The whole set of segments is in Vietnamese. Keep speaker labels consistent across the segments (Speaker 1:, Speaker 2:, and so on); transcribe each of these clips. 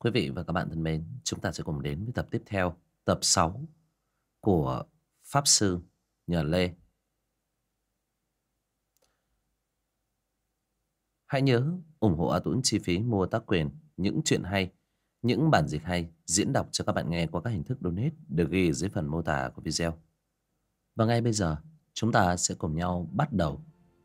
Speaker 1: Quý vị và các bạn thân mến, chúng ta sẽ cùng đến với tập tiếp theo, tập 6 của Pháp Sư Nhờ Lê. Hãy nhớ ủng hộ A Tuấn chi phí mua tác quyền, những chuyện hay, những bản dịch hay diễn đọc cho các bạn nghe qua các hình thức donate được ghi dưới phần mô tả của video. Và ngay bây giờ, chúng ta sẽ cùng nhau bắt đầu.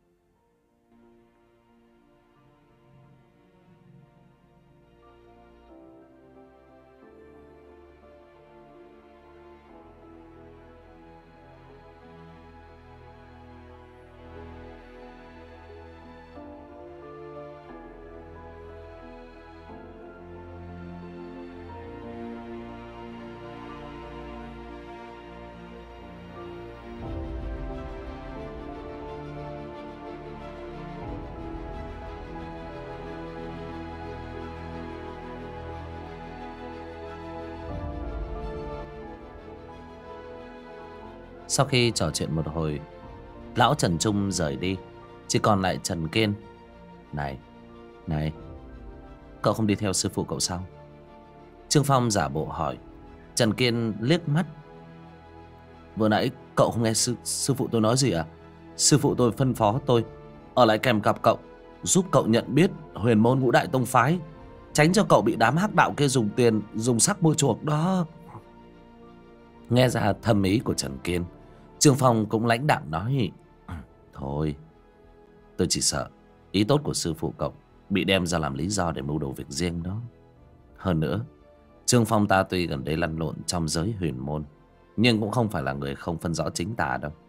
Speaker 1: Sau khi trò chuyện một hồi, lão Trần Trung rời đi, chỉ còn lại Trần Kiên. Này, cậu không đi theo sư phụ cậu sao? Trương Phong giả bộ hỏi. Trần Kiên liếc mắt. Vừa nãy cậu không nghe sư phụ tôi nói gì à? Sư phụ tôi phân phó tôi ở lại kèm cặp cậu, giúp cậu nhận biết huyền môn ngũ đại tông phái, tránh cho cậu bị đám hắc đạo kia dùng tiền, dùng sắc mua chuộc đó. Nghe ra thâm ý của Trần Kiên, Trương Phong cũng lãnh đạm nói: Thôi, tôi chỉ sợ ý tốt của sư phụ cậu bị đem ra làm lý do để mưu đồ việc riêng đó. Hơn nữa, Trương Phong ta tuy gần đây lăn lộn trong giới huyền môn, nhưng cũng không phải là người không phân rõ chính tà đâu.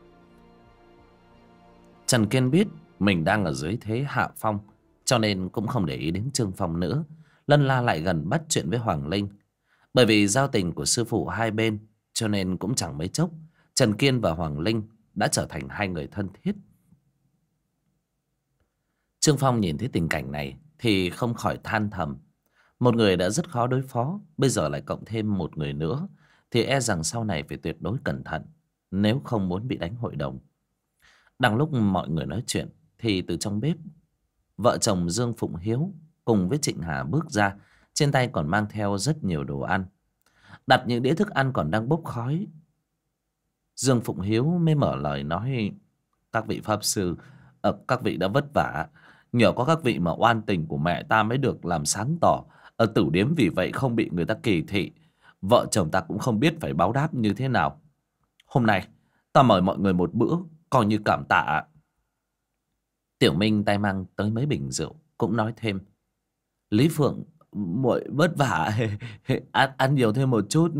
Speaker 1: Trần Kiên biết mình đang ở dưới thế hạ phong, cho nên cũng không để ý đến Trương Phong nữa, lân la lại gần bắt chuyện với Hoàng Linh. Bởi vì giao tình của sư phụ hai bên, cho nên cũng chẳng mấy chốc Trần Kiên và Hoàng Linh đã trở thành hai người thân thiết. Trương Phong nhìn thấy tình cảnh này thì không khỏi than thầm. Một người đã rất khó đối phó, bây giờ lại cộng thêm một người nữa, thì e rằng sau này phải tuyệt đối cẩn thận, nếu không muốn bị đánh hội đồng. Đang lúc mọi người nói chuyện thì từ trong bếp, vợ chồng Dương Phụng Hiếu cùng với Trịnh Hà bước ra, trên tay còn mang theo rất nhiều đồ ăn. Đặt những đĩa thức ăn còn đang bốc khói, Dương Phụng Hiếu mới mở lời nói: Các vị pháp sư, các vị đã vất vả, nhờ có các vị mà oan tình của mẹ ta mới được làm sáng tỏ. Ở Tử Điếm vì vậy không bị người ta kỳ thị. Vợ chồng ta cũng không biết phải báo đáp như thế nào. Hôm nay ta mời mọi người một bữa, coi như cảm tạ. Tiểu Minh tay mang tới mấy bình rượu cũng nói thêm: Lý Phượng muội vất vả, ăn nhiều thêm một chút.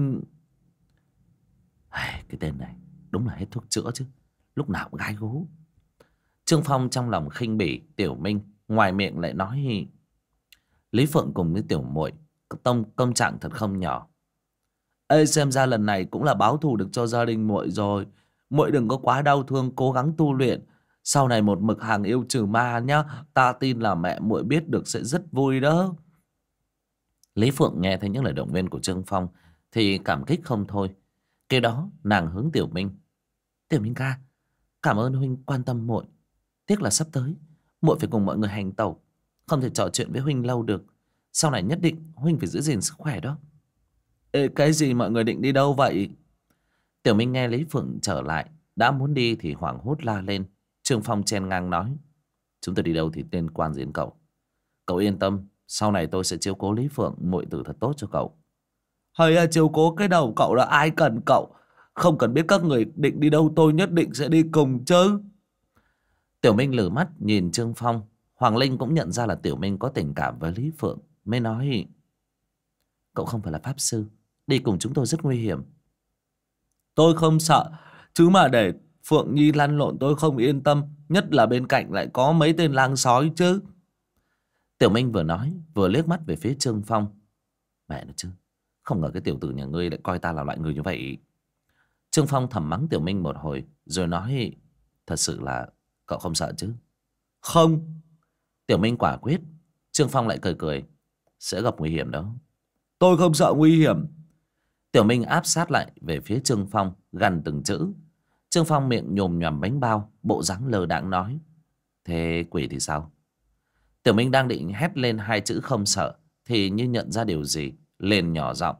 Speaker 1: Cái tên này đúng là hết thuốc chữa chứ, lúc nào cũng gái gú. Trương Phong trong lòng khinh bỉ Tiểu Minh, ngoài miệng lại nói: Lý Phượng cùng với tiểu muội công trạng thật không nhỏ. Ê, xem ra lần này cũng là báo thù được cho gia đình muội rồi. Muội đừng có quá đau thương, cố gắng tu luyện, sau này một mực hàng yêu trừ ma nhá. Ta tin là mẹ muội biết được sẽ rất vui đó. Lý Phượng nghe thấy những lời động viên của Trương Phong thì cảm kích không thôi. Kế đó nàng hướng Tiểu Minh: Tiểu Minh ca, cảm ơn huynh quan tâm muội. Tiếc là sắp tới muội phải cùng mọi người hành tẩu, không thể trò chuyện với huynh lâu được. Sau này nhất định huynh phải giữ gìn sức khỏe đó. Ê, cái gì mọi người định đi đâu vậy? Tiểu Minh nghe Lý Phượng trở lại đã muốn đi thì hoảng hốt la lên. Trương Phong chen ngang nói: Chúng tôi đi đâu thì liên quan gì đến cậu? Cậu yên tâm, sau này tôi sẽ chiếu cố Lý Phượng muội tử thật tốt cho cậu. Hay à, chiếu cố cái đầu cậu là ai cần cậu? Không cần biết các người định đi đâu, tôi nhất định sẽ đi cùng chứ. Tiểu Minh lử mắt nhìn Trương Phong. Hoàng Linh cũng nhận ra là Tiểu Minh có tình cảm với Lý Phượng, mới nói: Cậu không phải là pháp sư, đi cùng chúng tôi rất nguy hiểm. Tôi không sợ, chứ mà để Phượng Nhi lăn lộn tôi không yên tâm, nhất là bên cạnh lại có mấy tên lang sói chứ. Tiểu Minh vừa nói vừa liếc mắt về phía Trương Phong. Mẹ nó chứ, không ngờ cái tiểu tử nhà ngươi lại coi ta là loại người như vậy. Trương Phong thầm mắng Tiểu Minh một hồi rồi nói: Thật sự là cậu không sợ chứ? Không. Tiểu Minh quả quyết. Trương Phong lại cười cười: Sẽ gặp nguy hiểm đó. Tôi không sợ nguy hiểm. Tiểu Minh áp sát lại về phía Trương Phong, gằn từng chữ. Trương Phong miệng nhồm nhòm bánh bao, bộ dáng lơ đãng nói: Thế quỷ thì sao? Tiểu Minh đang định hét lên hai chữ không sợ thì như nhận ra điều gì, liền nhỏ giọng.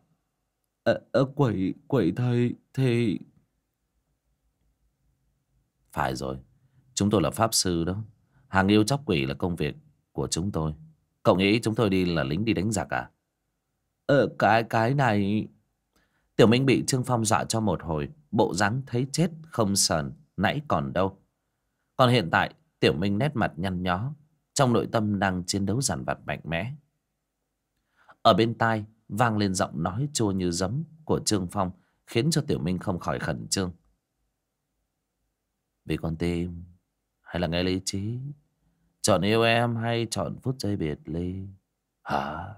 Speaker 1: Quẩy thầy thì... Phải rồi, chúng tôi là pháp sư đó. Hàng yêu chóc quỷ là công việc của chúng tôi. Cậu nghĩ chúng tôi đi là lính đi đánh giặc à? Cái này... Tiểu Minh bị Trương Phong dọa cho một hồi, bộ dáng thấy chết không sờn, nãy còn đâu. Còn hiện tại, Tiểu Minh nét mặt nhăn nhó, trong nội tâm đang chiến đấu dằn vặt mạnh mẽ. Ở bên tai vang lên giọng nói chua như giấm của Trương Phong, khiến cho Tiểu Minh không khỏi khẩn trương. Vì con tim hay là nghe lý trí? Chọn yêu em hay chọn phút giây biệt ly? Hả?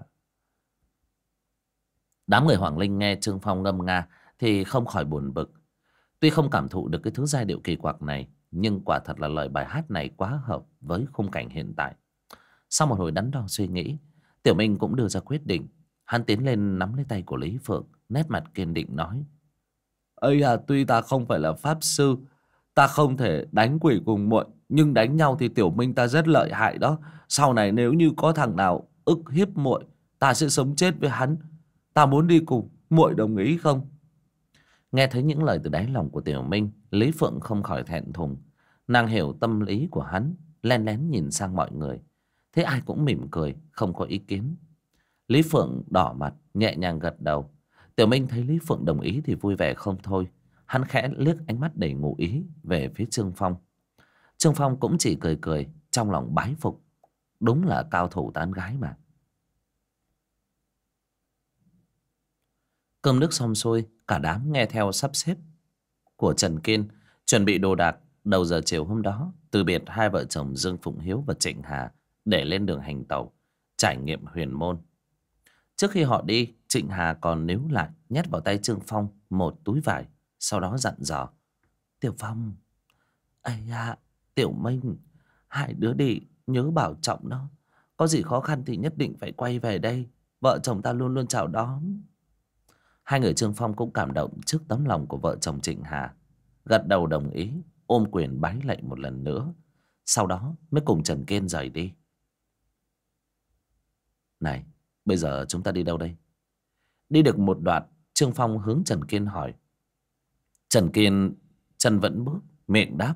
Speaker 1: Đám người Hoàng Linh nghe Trương Phong ngâm nga thì không khỏi buồn bực. Tuy không cảm thụ được cái thứ giai điệu kỳ quặc này, nhưng quả thật là lời bài hát này quá hợp với khung cảnh hiện tại. Sau một hồi đắn đo suy nghĩ, Tiểu Minh cũng đưa ra quyết định. Hắn tiến lên nắm lấy tay của Lý Phượng, nét mặt kiên định nói. Ây à, tuy ta không phải là pháp sư, ta không thể đánh quỷ cùng muội, nhưng đánh nhau thì Tiểu Minh ta rất lợi hại đó. Sau này nếu như có thằng nào ức hiếp muội, ta sẽ sống chết với hắn. Ta muốn đi cùng, muội đồng ý không? Nghe thấy những lời từ đáy lòng của Tiểu Minh, Lý Phượng không khỏi thẹn thùng. Nàng hiểu tâm lý của hắn, len lén nhìn sang mọi người. Thế ai cũng mỉm cười, không có ý kiến. Lý Phượng đỏ mặt, nhẹ nhàng gật đầu. Tiểu Minh thấy Lý Phượng đồng ý thì vui vẻ không thôi. Hắn khẽ liếc ánh mắt đầy ngụ ý về phía Trương Phong. Trương Phong cũng chỉ cười cười, trong lòng bái phục. Đúng là cao thủ tán gái mà. Cơm nước xong xuôi, cả đám nghe theo sắp xếp của Trần Kiên, chuẩn bị đồ đạc. Đầu giờ chiều hôm đó, từ biệt hai vợ chồng Dương Phụng Hiếu và Trịnh Hà để lên đường hành tàu trải nghiệm huyền môn. Trước khi họ đi, Trịnh Hà còn níu lại nhét vào tay Trương Phong một túi vải, sau đó dặn dò. Tiểu Phong, ây à, Tiểu Minh, hai đứa đi nhớ bảo trọng nó. Có gì khó khăn thì nhất định phải quay về đây. Vợ chồng ta luôn luôn chào đón. Hai người Trương Phong cũng cảm động trước tấm lòng của vợ chồng Trịnh Hà, gật đầu đồng ý, ôm quyền bái lạy một lần nữa. Sau đó mới cùng Trần Kiên rời đi. Này, bây giờ chúng ta đi đâu đây? Đi được một đoạn, Trương Phong hướng Trần Kiên hỏi. Trần Kiên chân vẫn bước, miệng đáp.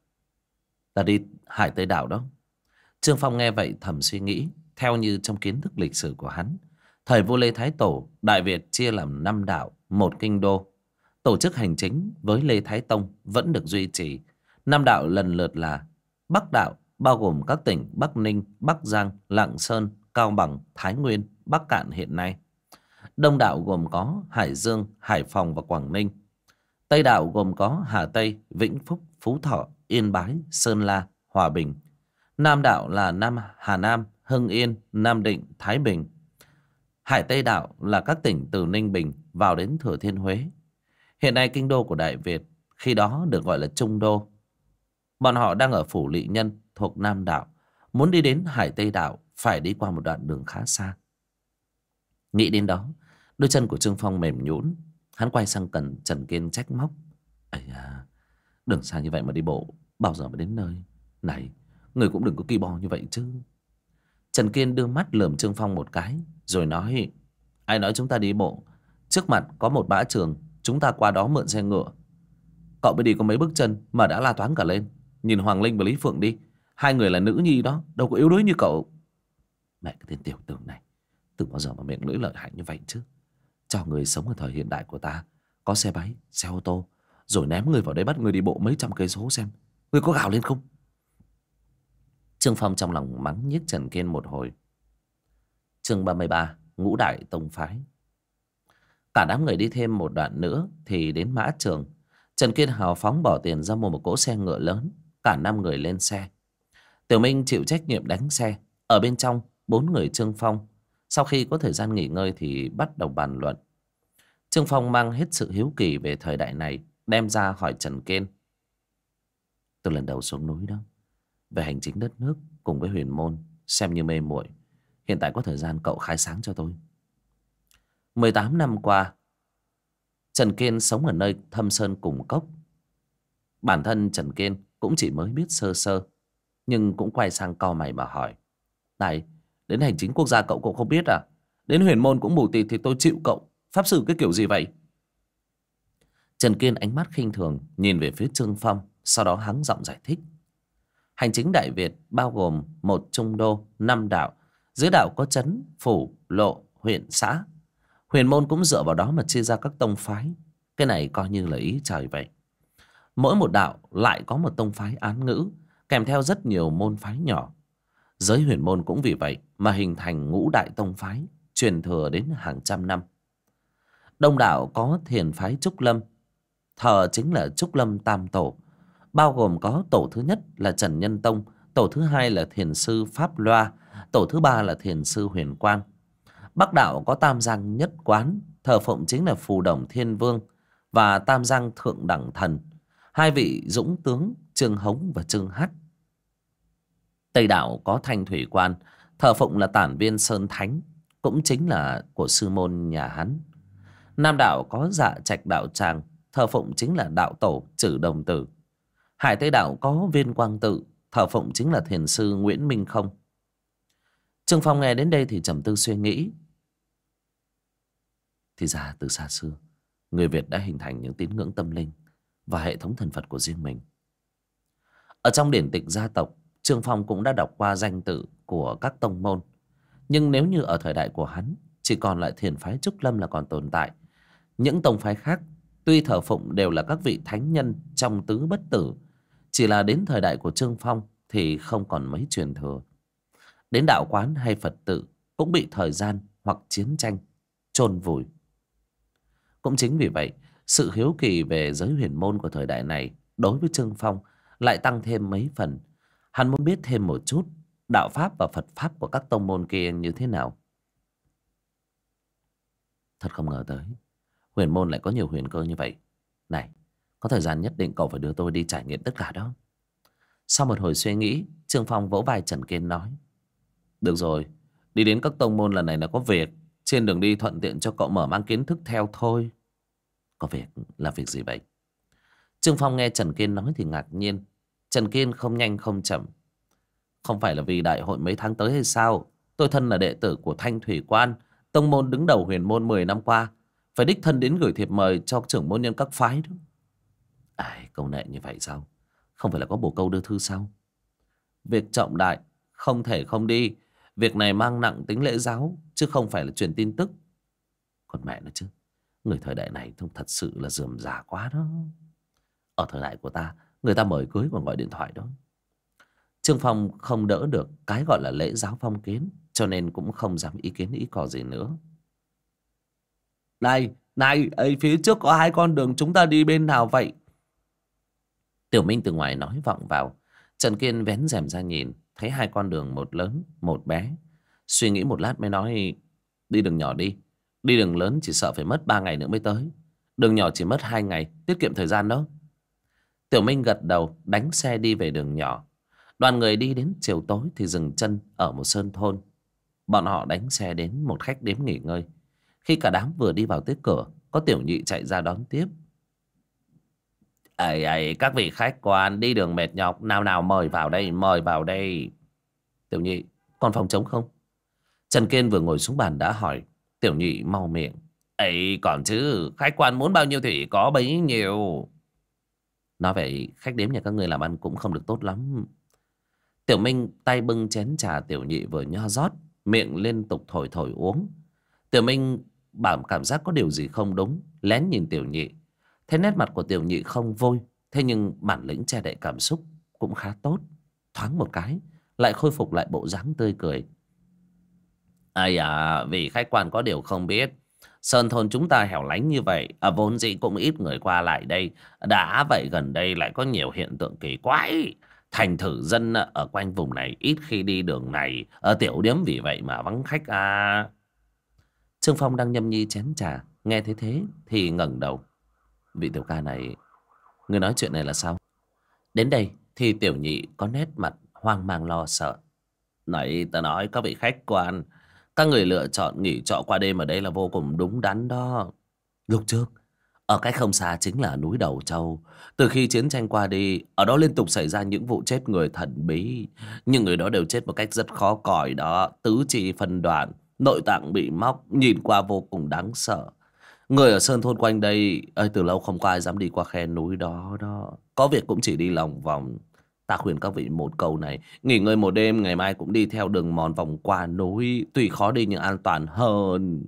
Speaker 1: Ta đi Hải Tây Đảo đó. Trương Phong nghe vậy thầm suy nghĩ. Theo như trong kiến thức lịch sử của hắn, thời vua Lê Thái Tổ, Đại Việt chia làm 5 đảo, 1 kinh đô. Tổ chức hành chính với Lê Thái Tông vẫn được duy trì. 5 đảo lần lượt là Bắc đảo, bao gồm các tỉnh Bắc Ninh, Bắc Giang, Lạng Sơn, Cao Bằng, Thái Nguyên, Bắc Cạn hiện nay. Đông đảo gồm có Hải Dương, Hải Phòng và Quảng Ninh. Tây đảo gồm có Hà Tây, Vĩnh Phúc, Phú Thọ, Yên Bái, Sơn La, Hòa Bình. Nam đảo là Hà Nam, Hưng Yên, Nam Định, Thái Bình. Hải Tây đảo là các tỉnh từ Ninh Bình vào đến Thừa Thiên Huế. Hiện nay kinh đô của Đại Việt khi đó được gọi là Trung Đô. Bọn họ đang ở phủ Lỵ Nhân thuộc Nam đảo. Muốn đi đến Hải Tây đảo phải đi qua một đoạn đường khá xa. Nghĩ đến đó, đôi chân của Trương Phong mềm nhũn. Hắn quay sang Trần Kiên trách móc. Ây à, đường xa như vậy mà đi bộ, bao giờ mới đến nơi? Này, người cũng đừng có ki bo như vậy chứ. Trần Kiên đưa mắt lườm Trương Phong một cái, rồi nói. Ai nói chúng ta đi bộ? Trước mặt có một bãi trường, chúng ta qua đó mượn xe ngựa. Cậu mới đi có mấy bước chân mà đã la toáng cả lên. Nhìn Hoàng Linh và Lý Phượng đi, hai người là nữ nhi đó, đâu có yếu đuối như cậu. Mẹ cái tên tiểu tử này, từ bao giờ mà miệng lưỡi lợi hại như vậy chứ? Cho người sống ở thời hiện đại của ta, có xe máy, xe ô tô, rồi ném người vào đây bắt người đi bộ mấy trăm cây số xem người có gào lên không? Trương Phong trong lòng mắng nhiếc Trần Kiên một hồi. Chương 33, Ngũ Đại Tông Phái. Cả đám người đi thêm một đoạn nữa thì đến Mã Trường. Trần Kiên hào phóng bỏ tiền ra mua một cỗ xe ngựa lớn. Cả 5 người lên xe. Tiểu Minh chịu trách nhiệm đánh xe. Ở bên trong 4 người Trương Phong. Sau khi có thời gian nghỉ ngơi thì bắt đầu bàn luận. Trương Phong mang hết sự hiếu kỳ về thời đại này, đem ra hỏi Trần Kiên. Từ lần đầu xuống núi đó, về hành chính đất nước cùng với huyền môn xem như mê muội. Hiện tại có thời gian cậu khai sáng cho tôi. 18 năm qua, Trần Kiên sống ở nơi thâm sơn cùng cốc. Bản thân Trần Kiên cũng chỉ mới biết sơ sơ, nhưng cũng quay sang cau mày mà hỏi. Này, đến hành chính quốc gia cậu cũng không biết à? Đến huyền môn cũng mù tịt thì tôi chịu cậu. Pháp sư cái kiểu gì vậy? Trần Kiên ánh mắt khinh thường nhìn về phía Trương Phong, sau đó hắng giọng giải thích. Hành chính Đại Việt bao gồm 1 trung đô, 5 đạo. Dưới đạo có trấn, phủ, lộ, huyện, xã. Huyền môn cũng dựa vào đó mà chia ra các tông phái. Cái này coi như là ý trời vậy. Mỗi một đạo lại có một tông phái án ngữ, kèm theo rất nhiều môn phái nhỏ. Giới huyền môn cũng vì vậy mà hình thành ngũ đại tông phái, truyền thừa đến hàng trăm năm. Đông đạo có thiền phái Trúc Lâm, thờ chính là Trúc Lâm Tam Tổ, bao gồm có tổ thứ nhất là Trần Nhân Tông, tổ thứ hai là thiền sư Pháp Loa, tổ thứ ba là thiền sư Huyền Quang. Bắc đạo có Tam Giang Nhất Quán, thờ phụng chính là Phù Đồng Thiên Vương và Tam Giang Thượng Đẳng Thần, hai vị dũng tướng Trương Hống và Trương Hắt. Tây đạo có Thanh Thủy Quan, thờ phụng là Tản Viên Sơn Thánh, cũng chính là của sư môn nhà hắn. Nam đạo có Dạ Trạch Đạo Tràng, thờ phụng chính là đạo tổ Trử Đồng Tử. Hải Tây đạo có Viên Quang Tự, thờ phụng chính là thiền sư Nguyễn Minh Không. Trương Phong nghe đến đây thì trầm tư suy nghĩ. Thì ra từ xa xưa, người Việt đã hình thành những tín ngưỡng tâm linh và hệ thống thần Phật của riêng mình. Ở trong điển tịch gia tộc, Trương Phong cũng đã đọc qua danh tự của các tông môn. Nhưng nếu như ở thời đại của hắn, chỉ còn lại thiền phái Trúc Lâm là còn tồn tại. Những tông phái khác tuy thờ phụng đều là các vị thánh nhân trong tứ bất tử, chỉ là đến thời đại của Trương Phong thì không còn mấy truyền thừa. Đến đạo quán hay Phật tự cũng bị thời gian hoặc chiến tranh chôn vùi. Cũng chính vì vậy, sự hiếu kỳ về giới huyền môn của thời đại này đối với Trương Phong lại tăng thêm mấy phần. Hắn muốn biết thêm một chút đạo pháp và Phật pháp của các tông môn kia như thế nào. Thật không ngờ tới huyền môn lại có nhiều huyền cơ như vậy. Này, có thời gian nhất định cậu phải đưa tôi đi trải nghiệm tất cả đó. Sau một hồi suy nghĩ, Trương Phong vỗ vai Trần Kiên nói. Được rồi, đi đến các tông môn lần này là có việc. Trên đường đi thuận tiện cho cậu mở mang kiến thức theo thôi. Có việc là việc gì vậy? Trương Phong nghe Trần Kiên nói thì ngạc nhiên. Trần Kiên không nhanh không chậm. Không phải là vì đại hội mấy tháng tới hay sao? Tôi thân là đệ tử của Thanh Thủy Quan, tông môn đứng đầu huyền môn 10 năm qua. Phải đích thân đến gửi thiệp mời cho trưởng môn nhân các phái đó. Ai, câu nệ như vậy sao? Không phải là có bồ câu đưa thư sao? Việc trọng đại, không thể không đi. Việc này mang nặng tính lễ giáo, chứ không phải là truyền tin tức. Còn mẹ nó chứ, người thời đại này thật sự là rườm rà quá đó. Ở thời đại của ta, người ta mời cưới còn gọi điện thoại đó. Trương Phong không đỡ được cái gọi là lễ giáo phong kiến, cho nên cũng không dám ý kiến ý cò gì nữa. Này, ấy phía trước có 2 con đường, chúng ta đi bên nào vậy? Tiểu Minh từ ngoài nói vọng vào. Trần Kiên vén rèm ra nhìn, thấy 2 con đường, một lớn, một bé. Suy nghĩ một lát mới nói, đi đường nhỏ đi. Đi đường lớn chỉ sợ phải mất 3 ngày nữa mới tới. Đường nhỏ chỉ mất 2 ngày, tiết kiệm thời gian đó. Tiểu Minh gật đầu, đánh xe đi về đường nhỏ. Đoàn người đi đến chiều tối thì dừng chân ở một sơn thôn. Bọn họ đánh xe đến một khách điếm nghỉ ngơi. Khi cả đám vừa đi vào tới cửa, có Tiểu Nhị chạy ra đón tiếp. Ấy, các vị khách quan đi đường mệt nhọc, nào mời vào đây, mời vào đây. Tiểu Nhị, còn phòng trống không? Trần Kiên vừa ngồi xuống bàn đã hỏi. Tiểu Nhị mau miệng. Ấy, còn chứ, khách quan muốn bao nhiêu thì có bấy nhiêu. Nói vậy, khách điếm nhà các người làm ăn cũng không được tốt lắm. Tiểu Minh tay bưng chén trà Tiểu Nhị vừa nho rót, miệng liên tục thổi uống. Tiểu Minh bảo cảm giác có điều gì không đúng, lén nhìn Tiểu Nhị. Thấy nét mặt của Tiểu Nhị không vui, thế nhưng bản lĩnh che đậy cảm xúc cũng khá tốt. Thoáng một cái, lại khôi phục lại bộ dáng tươi cười. Ai à, vì khách quan có điều không biết, sơn thôn chúng ta hẻo lánh như vậy, vốn dĩ cũng ít người qua lại đây. Đã vậy gần đây lại có nhiều hiện tượng kỳ quái. Thành thử dân ở quanh vùng này ít khi đi đường này, ở tiểu điếm vì vậy mà vắng khách à. Trương Phong đang nhâm nhi chén trà, nghe thấy thế thì ngẩng đầu. Vị tiểu ca này, người nói chuyện này là sao? Đến đây thì Tiểu Nhị có nét mặt hoang mang lo sợ. Này, ta nói các vị khách quan, các người lựa chọn nghỉ trọ qua đêm ở đây là vô cùng đúng đắn đó. Lúc trước, ở cách không xa chính là núi Đầu Châu. Từ khi chiến tranh qua đi, ở đó liên tục xảy ra những vụ chết người thần bí. Nhưng người đó đều chết một cách rất khó còi đó, tứ chi phân đoạn. Nội tạng bị móc, nhìn qua vô cùng đáng sợ. Người ở sơn thôn quanh đây từ lâu không có ai dám đi qua khe núi đó đó. Có việc cũng chỉ đi lòng vòng. Ta khuyên các vị một câu này, nghỉ ngơi một đêm, ngày mai cũng đi theo đường mòn vòng qua núi, tuy khó đi nhưng an toàn hơn.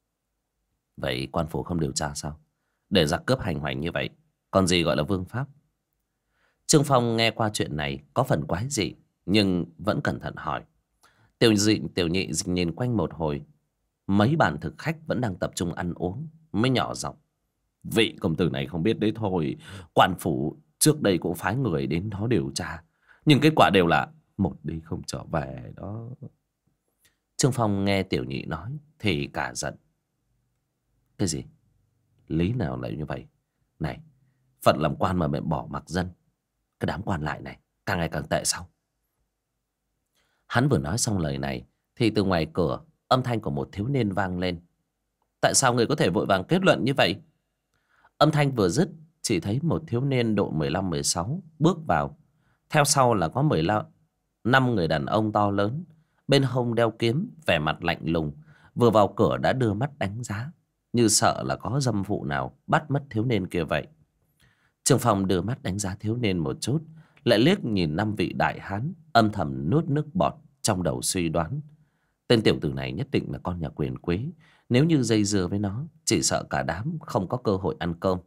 Speaker 1: Vậy quan phủ không điều tra sao? Để giặc cướp hành hoành như vậy, còn gì gọi là vương pháp? Trương Phong nghe qua chuyện này có phần quái dị, nhưng vẫn cẩn thận hỏi. Tiểu nhị nhìn quanh một hồi, mấy bàn thực khách vẫn đang tập trung ăn uống, mới nhỏ giọng: vị công tử này không biết đấy thôi, quan phủ trước đây cũng phái người đến đó điều tra, nhưng kết quả đều là một đi không trở về đó. Trương Phong nghe tiểu nhị nói thì cả giận. Cái gì? Lý nào lại như vậy? Này, phận làm quan mà mẹ bỏ mặc dân. Cái đám quan lại này càng ngày càng tệ sao? Hắn vừa nói xong lời này thì từ ngoài cửa âm thanh của một thiếu niên vang lên. Tại sao người có thể vội vàng kết luận như vậy? Âm thanh vừa dứt, chỉ thấy một thiếu niên độ 15-16 bước vào. Theo sau là có 15 người đàn ông to lớn, bên hông đeo kiếm, vẻ mặt lạnh lùng. Vừa vào cửa đã đưa mắt đánh giá, như sợ là có dâm phụ nào bắt mất thiếu niên kia vậy. Trương Phong đưa mắt đánh giá thiếu niên một chút, lại liếc nhìn 5 vị đại hán, âm thầm nuốt nước bọt, trong đầu suy đoán. Tên tiểu tử này nhất định là con nhà quyền quý. Nếu như dây dưa với nó, chỉ sợ cả đám không có cơ hội ăn cơm.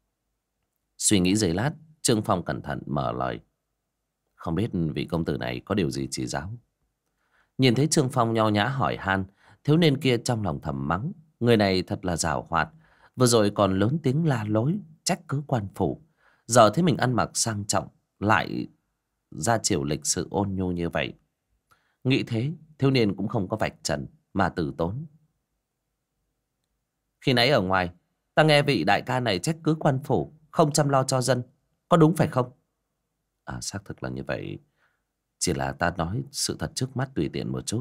Speaker 1: Suy nghĩ giây lát, Trương Phong cẩn thận mở lời. Không biết vị công tử này có điều gì chỉ giáo? Nhìn thấy Trương Phong nho nhã hỏi han, thiếu niên kia trong lòng thầm mắng. Người này thật là giàu hoạt. Vừa rồi còn lớn tiếng la lối, trách cứ quan phủ. Giờ thấy mình ăn mặc sang trọng, lại ra chiều lịch sự ôn nhu như vậy. Nghĩ thế, thiếu niên cũng không có vạch trần mà từ tốn. Khi nãy ở ngoài, ta nghe vị đại ca này trách cứ quan phủ không chăm lo cho dân, có đúng phải không? À, xác thực là như vậy. Chỉ là ta nói sự thật trước mắt tùy tiện một chút.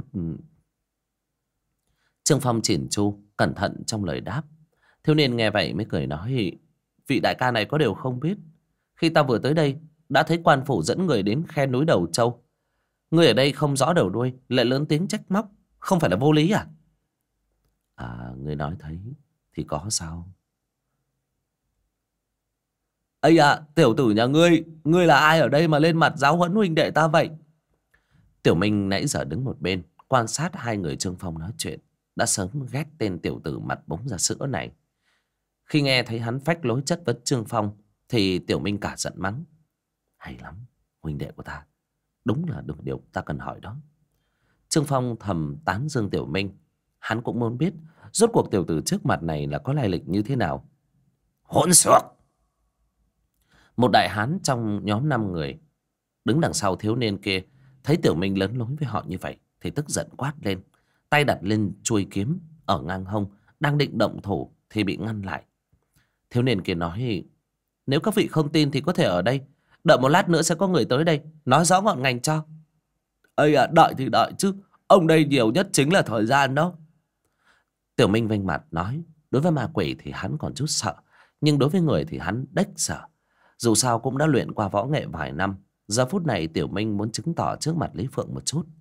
Speaker 1: Trương Phong chỉn chu, cẩn thận trong lời đáp. Thiếu niên nghe vậy mới cười nói: vị đại ca này có điều không biết, khi ta vừa tới đây đã thấy quan phủ dẫn người đến khe núi Đầu Châu. Người ở đây không rõ đầu đuôi lại lớn tiếng trách móc, không phải là vô lý à? À, người nói thấy thì có sao? Ây à, tiểu tử nhà ngươi là ai ở đây mà lên mặt giáo huấn huynh đệ ta vậy? Tiểu Minh nãy giờ đứng một bên quan sát hai người Trương Phong nói chuyện, đã sớm ghét tên tiểu tử mặt bóng ra sữa này. Khi nghe thấy hắn phách lối chất vấn Trương Phong thì Tiểu Minh cả giận mắng: hay lắm, huynh đệ của ta, đúng là được điều ta cần hỏi đó. Trương Phong thầm tán dương Tiểu Minh. Hắn cũng muốn biết rốt cuộc tiểu tử trước mặt này là có lai lịch như thế nào. Hỗn xược! Một đại hán trong nhóm 5 người đứng đằng sau thiếu niên kia thấy Tiểu Minh lớn lối với họ như vậy thì tức giận quát lên, tay đặt lên chuôi kiếm ở ngang hông, đang định động thủ thì bị ngăn lại. Thiếu niên kia nói: nếu các vị không tin thì có thể ở đây đợi một lát nữa sẽ có người tới đây nói rõ ngọn ngành cho. Ây à, đợi thì đợi chứ, ông đây nhiều nhất chính là thời gian đó. Tiểu Minh vênh mặt nói: đối với ma quỷ thì hắn còn chút sợ, nhưng đối với người thì hắn đếch sợ. Dù sao cũng đã luyện qua võ nghệ vài năm. Giờ phút này Tiểu Minh muốn chứng tỏ trước mặt Lý Phượng một chút.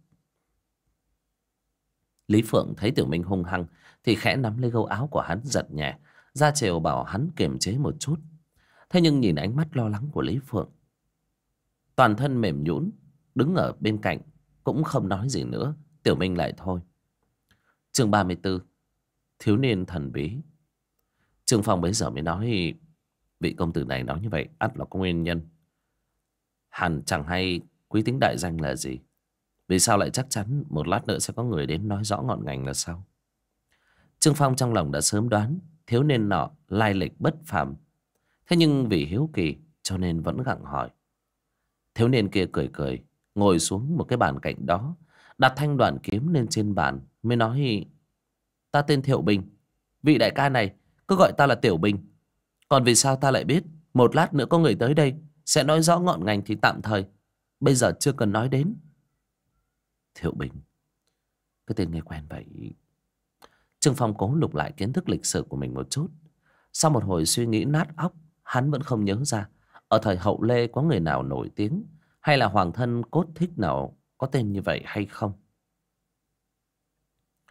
Speaker 1: Lý Phượng thấy Tiểu Minh hung hăng thì khẽ nắm lấy gâu áo của hắn giật nhẹ, ra chiều bảo hắn kiềm chế một chút. Thế nhưng nhìn ánh mắt lo lắng của Lý Phượng, toàn thân mềm nhũn đứng ở bên cạnh cũng không nói gì nữa. Tiểu Minh lại thôi. Chương 34: thiếu niên thần bí. Trương Phong bấy giờ mới nói: vị công tử này nói như vậy ắt là có nguyên nhân. Hẳn chẳng hay quý tính đại danh là gì, vì sao lại chắc chắn một lát nữa sẽ có người đến nói rõ ngọn ngành là sao? Trương Phong trong lòng đã sớm đoán thiếu niên nọ lai lịch bất phàm. Thế nhưng vì hiếu kỳ cho nên vẫn gặng hỏi. Thiếu niên kia cười cười, ngồi xuống một cái bàn cạnh đó, đặt thanh đoạn kiếm lên trên bàn, mới nói: ta tên Thiệu Bình, vị đại ca này cứ gọi ta là Tiểu Bình. Còn vì sao ta lại biết một lát nữa có người tới đây sẽ nói rõ ngọn ngành thì tạm thời bây giờ chưa cần nói đến. Thiệu Bình, cái tên nghe quen vậy. Trương Phong cố lục lại kiến thức lịch sử của mình một chút. Sau một hồi suy nghĩ nát óc, hắn vẫn không nhớ ra ở thời Hậu Lê có người nào nổi tiếng, hay là hoàng thân cốt thích nào có tên như vậy hay không.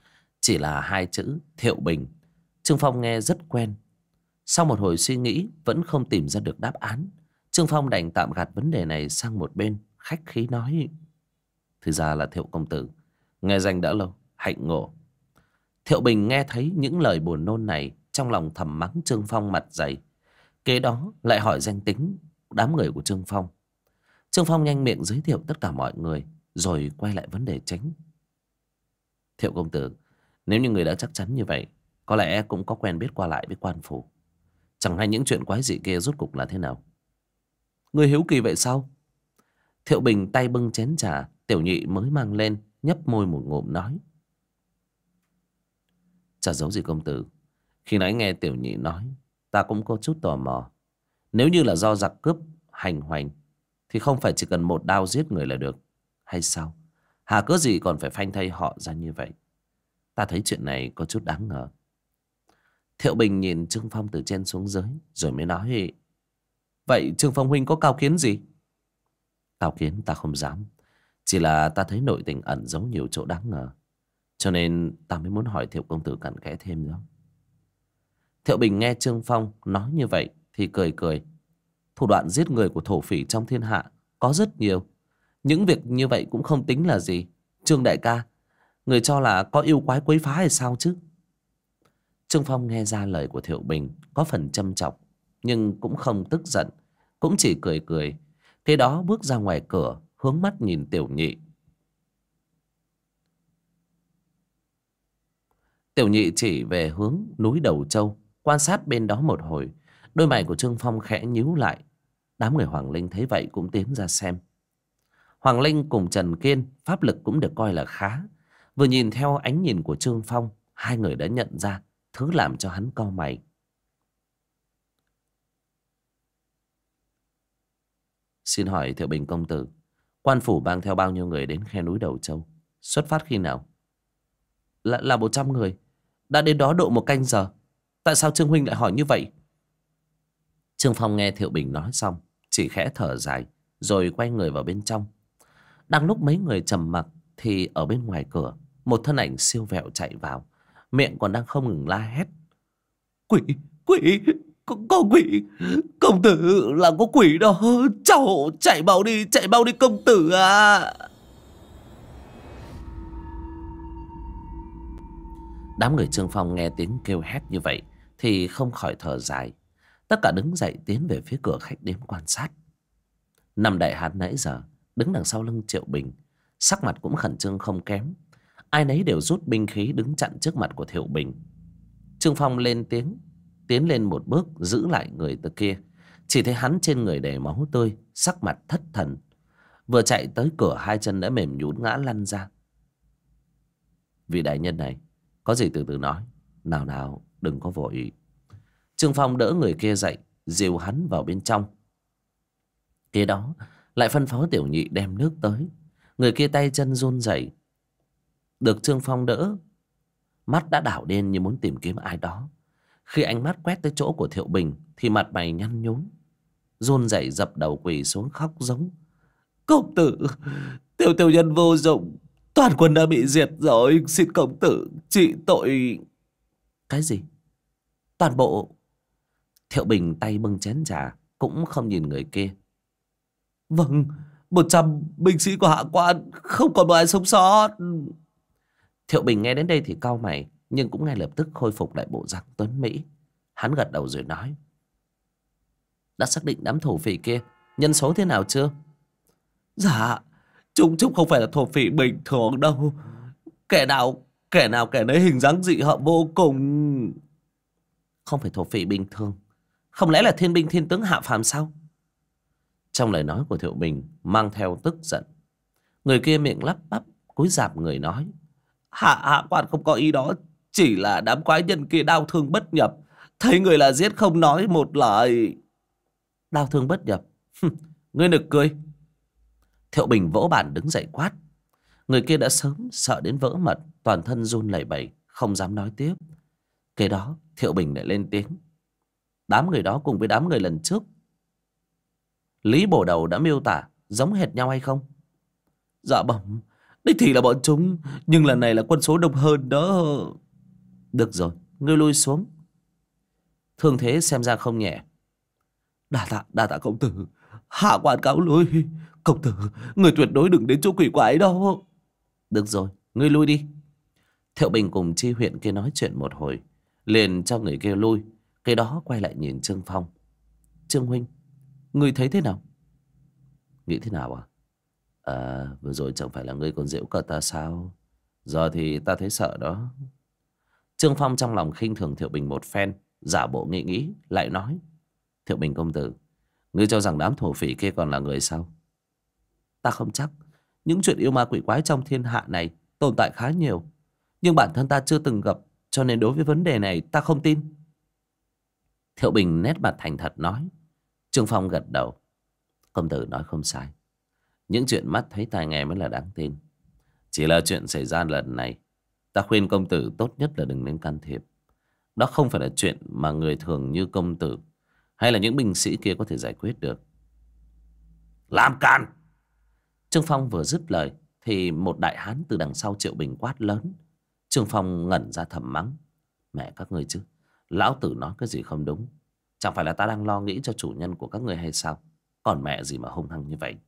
Speaker 1: Chỉ là hai chữ Thiệu Bình, Trương Phong nghe rất quen. Sau một hồi suy nghĩ vẫn không tìm ra được đáp án, Trương Phong đành tạm gạt vấn đề này sang một bên, khách khí nói: thì ra là Thiệu công tử, nghe danh đã lâu, hạnh ngộ. Thiệu Bình nghe thấy những lời buồn nôn này, trong lòng thầm mắng Trương Phong mặt dày. Kế đó lại hỏi danh tính đám người của Trương Phong. Trương Phong nhanh miệng giới thiệu tất cả mọi người, rồi quay lại vấn đề chính. Thiệu công tử, nếu như người đã chắc chắn như vậy, có lẽ cũng có quen biết qua lại với quan phủ. Chẳng hay những chuyện quái dị kia rốt cục là thế nào? Người hiếu kỳ vậy sao? Thiệu Bình tay bưng chén trà tiểu nhị mới mang lên, nhấp môi một ngụm nói: chả giấu gì công tử, khi nãy nghe tiểu nhị nói, ta cũng có chút tò mò. Nếu như là do giặc cướp hành hoành, thì không phải chỉ cần một đao giết người là được, hay sao? Hà cớ gì còn phải phanh thây họ ra như vậy? Ta thấy chuyện này có chút đáng ngờ. Thiệu Bình nhìn Trương Phong từ trên xuống dưới, rồi mới nói: vậy Trương Phong huynh có cao kiến gì? Cao kiến ta không dám, chỉ là ta thấy nội tình ẩn giấu nhiều chỗ đáng ngờ, cho nên ta mới muốn hỏi Thiệu công tử cặn kẽ thêm đó. Thiệu Bình nghe Trương Phong nói như vậy thì cười cười. Thủ đoạn giết người của thổ phỉ trong thiên hạ có rất nhiều, những việc như vậy cũng không tính là gì. Trương đại ca, người cho là có yêu quái quấy phá hay sao chứ? Trương Phong nghe ra lời của Thiệu Bình có phần châm chọc, nhưng cũng không tức giận, cũng chỉ cười cười. Kế đó bước ra ngoài cửa, hướng mắt nhìn tiểu nhị. Tiểu nhị chỉ về hướng núi Đầu Châu, quan sát bên đó một hồi. Đôi mày của Trương Phong khẽ nhíu lại. Đám người Hoàng Linh thấy vậy cũng tiến ra xem. Hoàng Linh cùng Trần Kiên pháp lực cũng được coi là khá. Vừa nhìn theo ánh nhìn của Trương Phong, hai người đã nhận ra thứ làm cho hắn cau mày. Xin hỏi Thiệu Bình công tử, quan phủ mang theo bao nhiêu người đến khe núi Đầu Châu? Xuất phát khi nào? Là 100 người. Đã đến đó độ 1 canh giờ. Tại sao Trương huynh lại hỏi như vậy? Trương Phong nghe Thiệu Bình nói xong, chỉ khẽ thở dài, rồi quay người vào bên trong. Đang lúc mấy người trầm mặc, thì ở bên ngoài cửa, một thân ảnh siêu vẹo chạy vào, miệng còn đang không ngừng la hét: quỷ, quỷ, có quỷ, công tử là có quỷ đó, cháu chạy mau đi công tử à. Đám người Trương Phong nghe tiếng kêu hét như vậy thì không khỏi thở dài. Tất cả đứng dậy tiến về phía cửa khách điếm quan sát. Năm đại hán nãy giờ đứng đằng sau lưng Triệu Bình, sắc mặt cũng khẩn trương không kém. Ai nấy đều rút binh khí đứng chặn trước mặt của Thiệu Bình. Trương Phong lên tiếng, tiến lên một bước giữ lại người từ kia. Chỉ thấy hắn trên người đầy máu tươi, sắc mặt thất thần. Vừa chạy tới cửa, hai chân đã mềm nhũn ngã lăn ra. Vị đại nhân này, có gì từ từ nói, nào đừng có vội. Trương Phong đỡ người kia dậy, dìu hắn vào bên trong. Kế đó lại phân phó tiểu nhị đem nước tới. Người kia tay chân run rẩy, được Trương Phong đỡ, mắt đã đảo điên như muốn tìm kiếm ai đó. Khi ánh mắt quét tới chỗ của Thiệu Bình thì mặt mày nhăn nhúm, run rẩy dập đầu quỳ xuống khóc giống: công tử, tiểu nhân vô dụng, toàn quân đã bị diệt rồi, xin công tử trị tội. Cái gì? Toàn bộ? Thiệu Bình tay bưng chén trà, cũng không nhìn người kia. Vâng, 100 binh sĩ của hạ quan, không còn một ai sống sót. Thiệu Bình nghe đến đây thì cau mày, nhưng cũng ngay lập tức khôi phục lại bộ dạng tuấn mỹ. Hắn gật đầu rồi nói: đã xác định đám thổ phỉ kia nhân số thế nào chưa? Dạ, chúng không phải là thổ phỉ bình thường đâu. Kẻ nào kẻ nấy hình dáng dị hợm vô cùng. Không phải thổ phỉ bình thường, không lẽ là thiên binh thiên tướng hạ phàm sao? Trong lời nói của Thiệu Bình mang theo tức giận. Người kia miệng lắp bắp cúi rạp người nói: hạ quan không có ý đó, chỉ là đám quái nhân kia đau thương bất nhập, thấy người là giết không nói một lời. Đau thương bất nhập? Ngươi nực cười. Thiệu Bình vỗ bàn đứng dậy quát. Người kia đã sớm sợ đến vỡ mật, toàn thân run lẩy bẩy, không dám nói tiếp. Kế đó Thiệu Bình lại lên tiếng: đám người đó cùng với đám người lần trước Lý Bổ Đầu đã miêu tả giống hệt nhau hay không? Dạ bẩm, Đích thị là bọn chúng, nhưng lần này là quân số đông hơn đó. Được rồi, ngươi lui xuống. Thương thế xem ra không nhẹ. Đa tạ công tử. Hạ quan cáo lui. Công tử, người tuyệt đối đừng đến chỗ quỷ quái đâu. Được rồi, ngươi lui đi. Thiệu Bình cùng Chi huyện kia nói chuyện một hồi, liền cho người kia lui. Cái đó quay lại nhìn Trương Phong. Trương huynh, ngươi thấy thế nào? Nghĩ thế nào à? Vừa rồi chẳng phải là ngươi còn giễu cợt ta sao? Giờ thì ta thấy sợ đó. Trương Phong trong lòng khinh thường Thiệu Bình một phen, giả bộ nghĩ lại nói: Thiệu Bình công tử, ngươi cho rằng đám thổ phỉ kia còn là người sao? Ta không chắc. Những chuyện yêu ma quỷ quái trong thiên hạ này tồn tại khá nhiều, nhưng bản thân ta chưa từng gặp, cho nên đối với vấn đề này ta không tin. Thiệu Bình nét mặt thành thật nói. Trương Phong gật đầu. Công tử nói không sai. Những chuyện mắt thấy tai nghe mới là đáng tin. Chỉ là chuyện xảy ra lần này, ta khuyên công tử tốt nhất là đừng nên can thiệp. Đó không phải là chuyện mà người thường như công tử hay là những binh sĩ kia có thể giải quyết được. Làm càn! Trương Phong vừa dứt lời thì một đại hán từ đằng sau Triệu Bình quát lớn. Trương Phong ngẩn ra thầm mắng: Mẹ các ngươi chứ, lão tử nói cái gì không đúng? Chẳng phải là ta đang lo nghĩ cho chủ nhân của các ngươi hay sao? Còn mẹ gì mà hung hăng như vậy?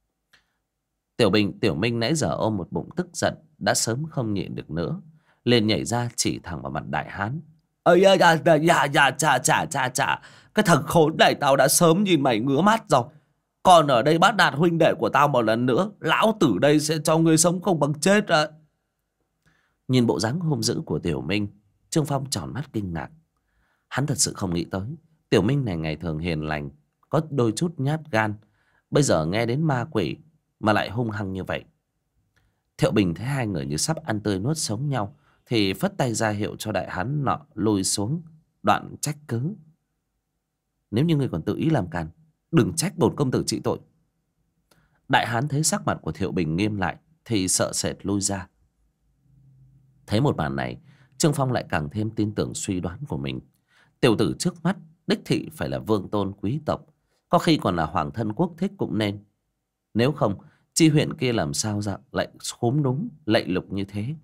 Speaker 1: Tiểu Minh nãy giờ ôm một bụng tức giận, đã sớm không nhịn được nữa, liền nhảy ra chỉ thẳng vào mặt đại hán. Ây da chà, cái thằng khốn này tao đã sớm nhìn mày ngứa mắt rồi. Còn ở đây bắt nạt huynh đệ của tao một lần nữa, lão tử đây sẽ cho ngươi sống không bằng chết à. Nhìn bộ dáng hung dữ của Tiểu Minh, Trương Phong tròn mắt kinh ngạc. Hắn thật sự không nghĩ tới Tiểu Minh này ngày thường hiền lành, có đôi chút nhát gan, bây giờ nghe đến ma quỷ mà lại hung hăng như vậy. Thiệu Bình thấy hai người như sắp ăn tươi nuốt sống nhau, thì phất tay ra hiệu cho đại hán nọ lùi xuống, đoạn trách cứ: Nếu như ngươi còn tự ý làm càn, đừng trách bổn công tử trị tội. Đại hán thấy sắc mặt của Thiệu Bình nghiêm lại thì sợ sệt lui ra. Thấy một màn này, Trương Phong lại càng thêm tin tưởng suy đoán của mình. Tiểu tử trước mắt đích thị phải là vương tôn quý tộc, có khi còn là hoàng thân quốc thích cũng nên. Nếu không, Chi huyện kia làm sao ra lại khúm núm lạy lục như thế?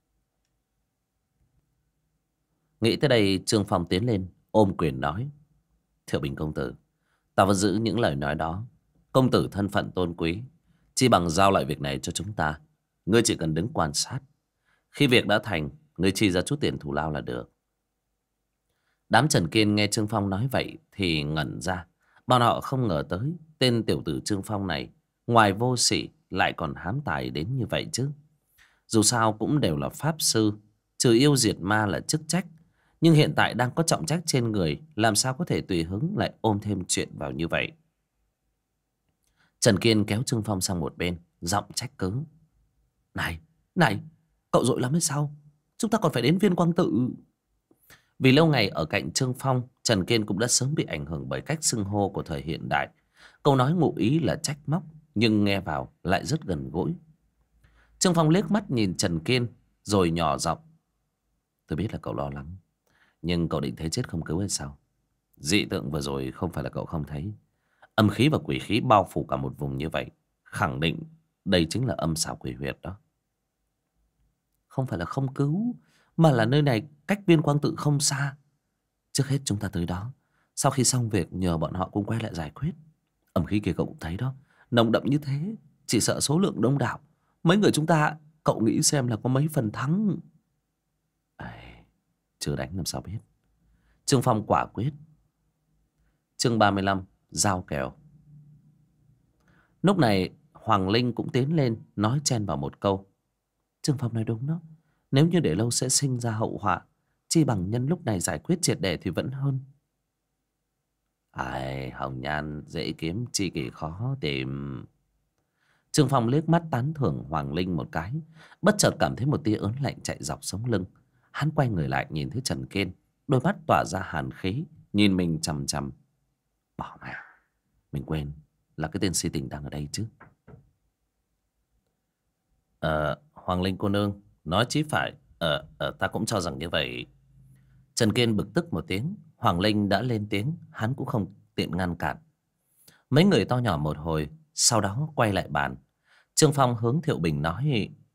Speaker 1: Nghĩ tới đây, Trương Phong tiến lên ôm quyền nói: Thiệu Bình công tử, ta vẫn giữ những lời nói đó. Công tử thân phận tôn quý, chi bằng giao lại việc này cho chúng ta. Ngươi chỉ cần đứng quan sát. Khi việc đã thành, ngươi chi ra chút tiền thù lao là được. Đám Trần Kiên nghe Trương Phong nói vậy thì ngẩn ra. Bọn họ không ngờ tới tên tiểu tử Trương Phong này ngoài vô sỉ lại còn hám tài đến như vậy chứ. Dù sao cũng đều là pháp sư, trừ yêu diệt ma là chức trách, nhưng hiện tại đang có trọng trách trên người, làm sao có thể tùy hứng lại ôm thêm chuyện vào như vậy. Trần Kiên kéo Trương Phong sang một bên, giọng trách cứ: Này, cậu dội lắm hay sao? Chúng ta còn phải đến Viên Quang Tự. Vì lâu ngày ở cạnh Trương Phong, Trần Kiên cũng đã sớm bị ảnh hưởng bởi cách xưng hô của thời hiện đại. Câu nói ngụ ý là trách móc, nhưng nghe vào lại rất gần gũi. Trương Phong liếc mắt nhìn Trần Kiên rồi nhỏ giọng: Tôi biết là cậu lo lắng, nhưng cậu định thấy chết không cứu hay sao? Dị tượng vừa rồi không phải là cậu không thấy. Âm khí và quỷ khí bao phủ cả một vùng như vậy, khẳng định đây chính là âm xảo quỷ huyệt đó. Không phải là không cứu, mà là nơi này cách Viên Quang Tự không xa. Trước hết chúng ta tới đó, sau khi xong việc nhờ bọn họ cùng quay lại giải quyết. Âm khí kia cậu cũng thấy đó, nồng đậm như thế, chỉ sợ số lượng đông đảo, mấy người chúng ta, cậu nghĩ xem là có mấy phần thắng. Chưa đánh làm sao biết. Trương Phong quả quyết. Chương 35: Giao kèo. Lúc này Hoàng Linh cũng tiến lên nói chen vào một câu: Trương Phong nói đúng đó, nếu như để lâu sẽ sinh ra hậu họa, chi bằng nhân lúc này giải quyết triệt để thì vẫn hơn. Hồng nhan dễ kiếm, chi kỳ khó tìm. Trương Phong liếc mắt tán thưởng Hoàng Linh một cái, bất chợt cảm thấy một tia ớn lạnh chạy dọc sống lưng. Hắn quay người lại nhìn thấy Trần Kiên, đôi mắt tỏa ra hàn khí, nhìn mình chằm chằm. Bỏ mẹ, mình quên là cái tên si tình đang ở đây chứ. Hoàng Linh cô nương nói chí phải. Ta cũng cho rằng như vậy. Trần Kiên bực tức một tiếng. Hoàng Linh đã lên tiếng, hắn cũng không tiện ngăn cản. Mấy người to nhỏ một hồi, sau đó quay lại bàn. Trương Phong hướng Thiệu Bình nói: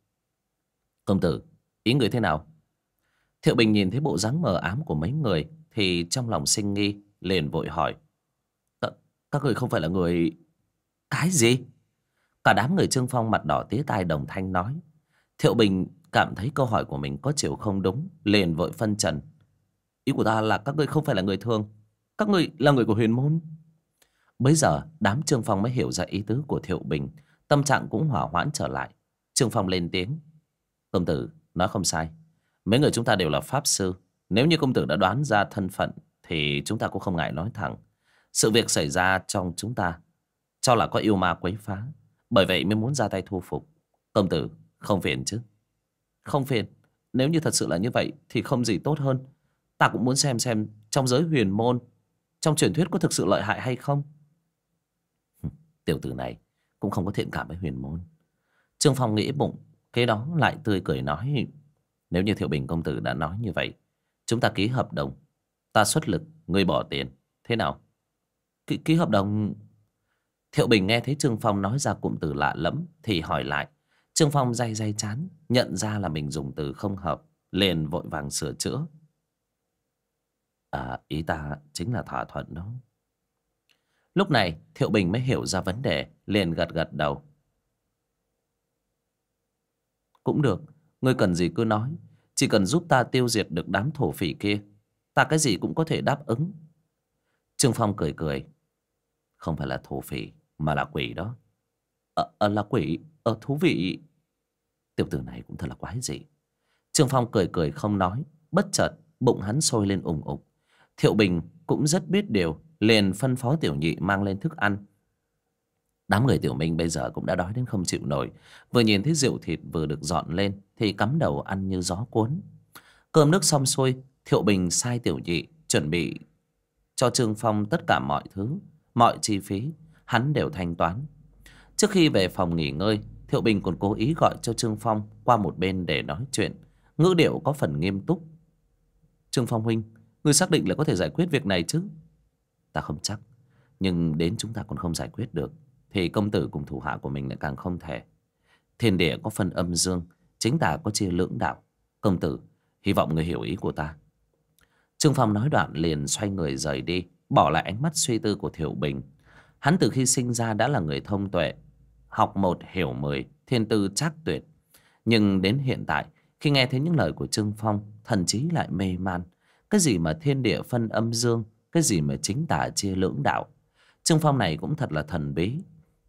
Speaker 1: Công tử, ý người thế nào? Thiệu Bình nhìn thấy bộ dáng mờ ám của mấy người thì trong lòng sinh nghi, liền vội hỏi. "Các các người không phải là người..." "Cái gì?" Cả đám người Trương Phong mặt đỏ tía tai đồng thanh nói. Thiệu Bình cảm thấy câu hỏi của mình có chiều không đúng, liền vội phân trần. "Ý của ta là các ngươi không phải là người thường, các ngươi là người của huyền môn." Bấy giờ đám Trương Phong mới hiểu ra ý tứ của Thiệu Bình, tâm trạng cũng hỏa hoãn trở lại. Trương Phong lên tiếng. "Công tử nói không sai, mấy người chúng ta đều là pháp sư. Nếu như công tử đã đoán ra thân phận thì chúng ta cũng không ngại nói thẳng. Sự việc xảy ra trong chúng ta cho là có yêu ma quấy phá, bởi vậy mới muốn ra tay thu phục. Công tử không phiền chứ?" "Không phiền. Nếu như thật sự là như vậy thì không gì tốt hơn. Ta cũng muốn xem trong giới huyền môn, trong truyền thuyết có thực sự lợi hại hay không." Tiểu tử này cũng không có thiện cảm với huyền môn. Trương Phong nghĩ bụng, kế đó lại tươi cười nói. "Nếu như Thiệu Bình công tử đã nói như vậy, chúng ta ký hợp đồng. Ta xuất lực, ngươi bỏ tiền. Thế nào?" Ký hợp đồng?" Thiệu Bình nghe thấy Trương Phong nói ra cụm từ lạ lẫm thì hỏi lại. Trương Phong day day chán, nhận ra là mình dùng từ không hợp, liền vội vàng sửa chữa. Ý ta chính là thỏa thuận đó." Lúc này Thiệu Bình mới hiểu ra vấn đề, liền gật gật đầu. "Cũng được, ngươi cần gì cứ nói. Chỉ cần giúp ta tiêu diệt được đám thổ phỉ kia, ta cái gì cũng có thể đáp ứng." Trương Phong cười cười. "Không phải là thổ phỉ mà là quỷ đó." Là quỷ? Thú vị." Tiểu tử này cũng thật là quái dị. Trương Phong cười cười không nói. Bất chợt bụng hắn sôi lên ùng ục. Thiệu Bình cũng rất biết điều, liền phân phó Tiểu Nhị mang lên thức ăn. Đám người Tiểu Minh bây giờ cũng đã đói đến không chịu nổi. Vừa nhìn thấy rượu thịt vừa được dọn lên thì cắm đầu ăn như gió cuốn. Cơm nước xong xuôi, Thiệu Bình sai Tiểu Nhị chuẩn bị cho Trương Phong tất cả mọi thứ, mọi chi phí hắn đều thanh toán. Trước khi về phòng nghỉ ngơi, Thiệu Bình còn cố ý gọi cho Trương Phong qua một bên để nói chuyện, ngữ điệu có phần nghiêm túc. "Trương Phong huynh, ngươi xác định là có thể giải quyết việc này chứ?" "Ta không chắc, nhưng đến chúng ta còn không giải quyết được thì công tử cùng thủ hạ của mình lại càng không thể. Thiên địa có phân âm dương, chính tà có chia lưỡng đạo. Công tử, hy vọng người hiểu ý của ta." Trương Phong nói đoạn liền xoay người rời đi, bỏ lại ánh mắt suy tư của Thiệu Bình. Hắn từ khi sinh ra đã là người thông tuệ, học một hiểu mười, thiên tư trác tuyệt. Nhưng đến hiện tại, khi nghe thấy những lời của Trương Phong, thần trí lại mê man. Cái gì mà thiên địa phân âm dương, cái gì mà chính tà chia lưỡng đạo. Trương Phong này cũng thật là thần bí.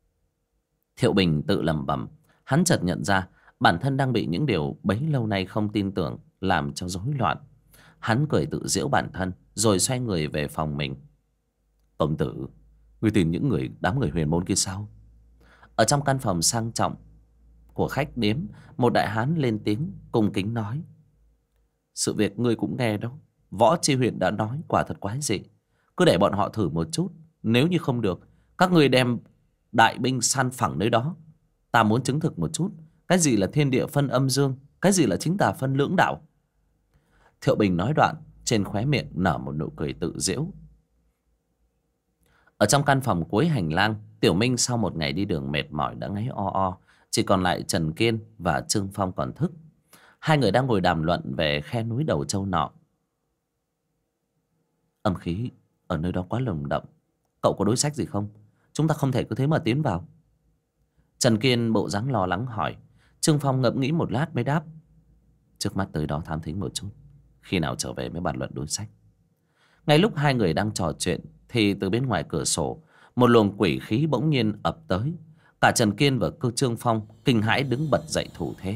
Speaker 1: Thiệu Bình tự lẩm bẩm. Hắn chợt nhận ra bản thân đang bị những điều bấy lâu nay không tin tưởng làm cho rối loạn. Hắn cười tự giễu bản thân rồi xoay người về phòng mình. "Công tử, ngươi tìm những đám người huyền môn kia sao?" Ở trong căn phòng sang trọng của khách điếm, một đại hán lên tiếng cung kính nói. "Sự việc ngươi cũng nghe đó, Võ Chi Huyền đã nói quả thật quái dị. Cứ để bọn họ thử một chút, nếu như không được, các ngươi đem đại binh san phẳng nơi đó. Ta muốn chứng thực một chút, cái gì là thiên địa phân âm dương, cái gì là chính tà phân lưỡng đạo." Thiệu Bình nói đoạn, trên khóe miệng nở một nụ cười tự giễu. Ở trong căn phòng cuối hành lang, Tiểu Minh sau một ngày đi đường mệt mỏi đã ngáy o o. Chỉ còn lại Trần Kiên và Trương Phong còn thức. Hai người đang ngồi đàm luận về khe núi Đầu Châu nọ. "Âm khí ở nơi đó quá nồng đậm. Cậu có đối sách gì không? Chúng ta không thể cứ thế mà tiến vào." Trần Kiên bộ dáng lo lắng hỏi. Trương Phong ngẫm nghĩ một lát mới đáp. "Trước mắt tới đó thám thính một chút, khi nào trở về mới bàn luận đối sách." Ngay lúc hai người đang trò chuyện thì từ bên ngoài cửa sổ, một luồng quỷ khí bỗng nhiên ập tới. Cả Trần Kiên và Trương Phong kinh hãi đứng bật dậy thủ thế.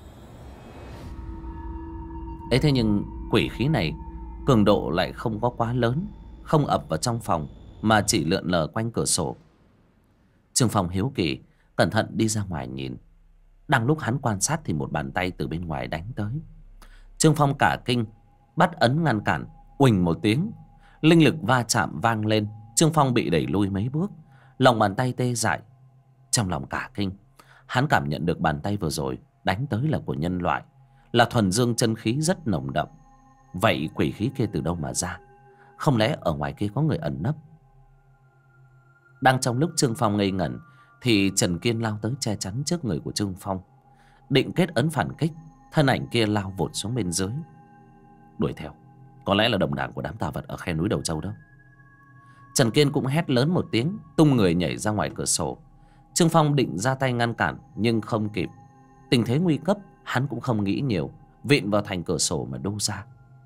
Speaker 1: Ấy thế nhưng quỷ khí này cường độ lại không có quá lớn, không ập vào trong phòng mà chỉ lượn lờ quanh cửa sổ. Trương Phong hiếu kỳ cẩn thận đi ra ngoài nhìn. Đang lúc hắn quan sát thì một bàn tay từ bên ngoài đánh tới. Trương Phong cả kinh, bắt ấn ngăn cản. Uỳnh một tiếng, linh lực va chạm vang lên. Trương Phong bị đẩy lui mấy bước, lòng bàn tay tê dại. Trong lòng cả kinh, hắn cảm nhận được bàn tay vừa rồi đánh tới là của nhân loại, là thuần dương chân khí rất nồng đậm. Vậy quỷ khí kia từ đâu mà ra? Không lẽ ở ngoài kia có người ẩn nấp? Đang trong lúc Trương Phong ngây ngẩn thì Trần Kiên lao tới che chắn trước người của Trương Phong, định kết ấn phản kích. Thân ảnh kia lao vụt xuống bên dưới, đuổi theo. Có lẽ là đồng đảng của đám tà vật ở khe núi Đầu Châu đó. Trần Kiên cũng hét lớn một tiếng, tung người nhảy ra ngoài cửa sổ. Trương Phong định ra tay ngăn cản nhưng không kịp. Tình thế nguy cấp, hắn cũng không nghĩ nhiều, vịn vào thành cửa sổ mà đô ra.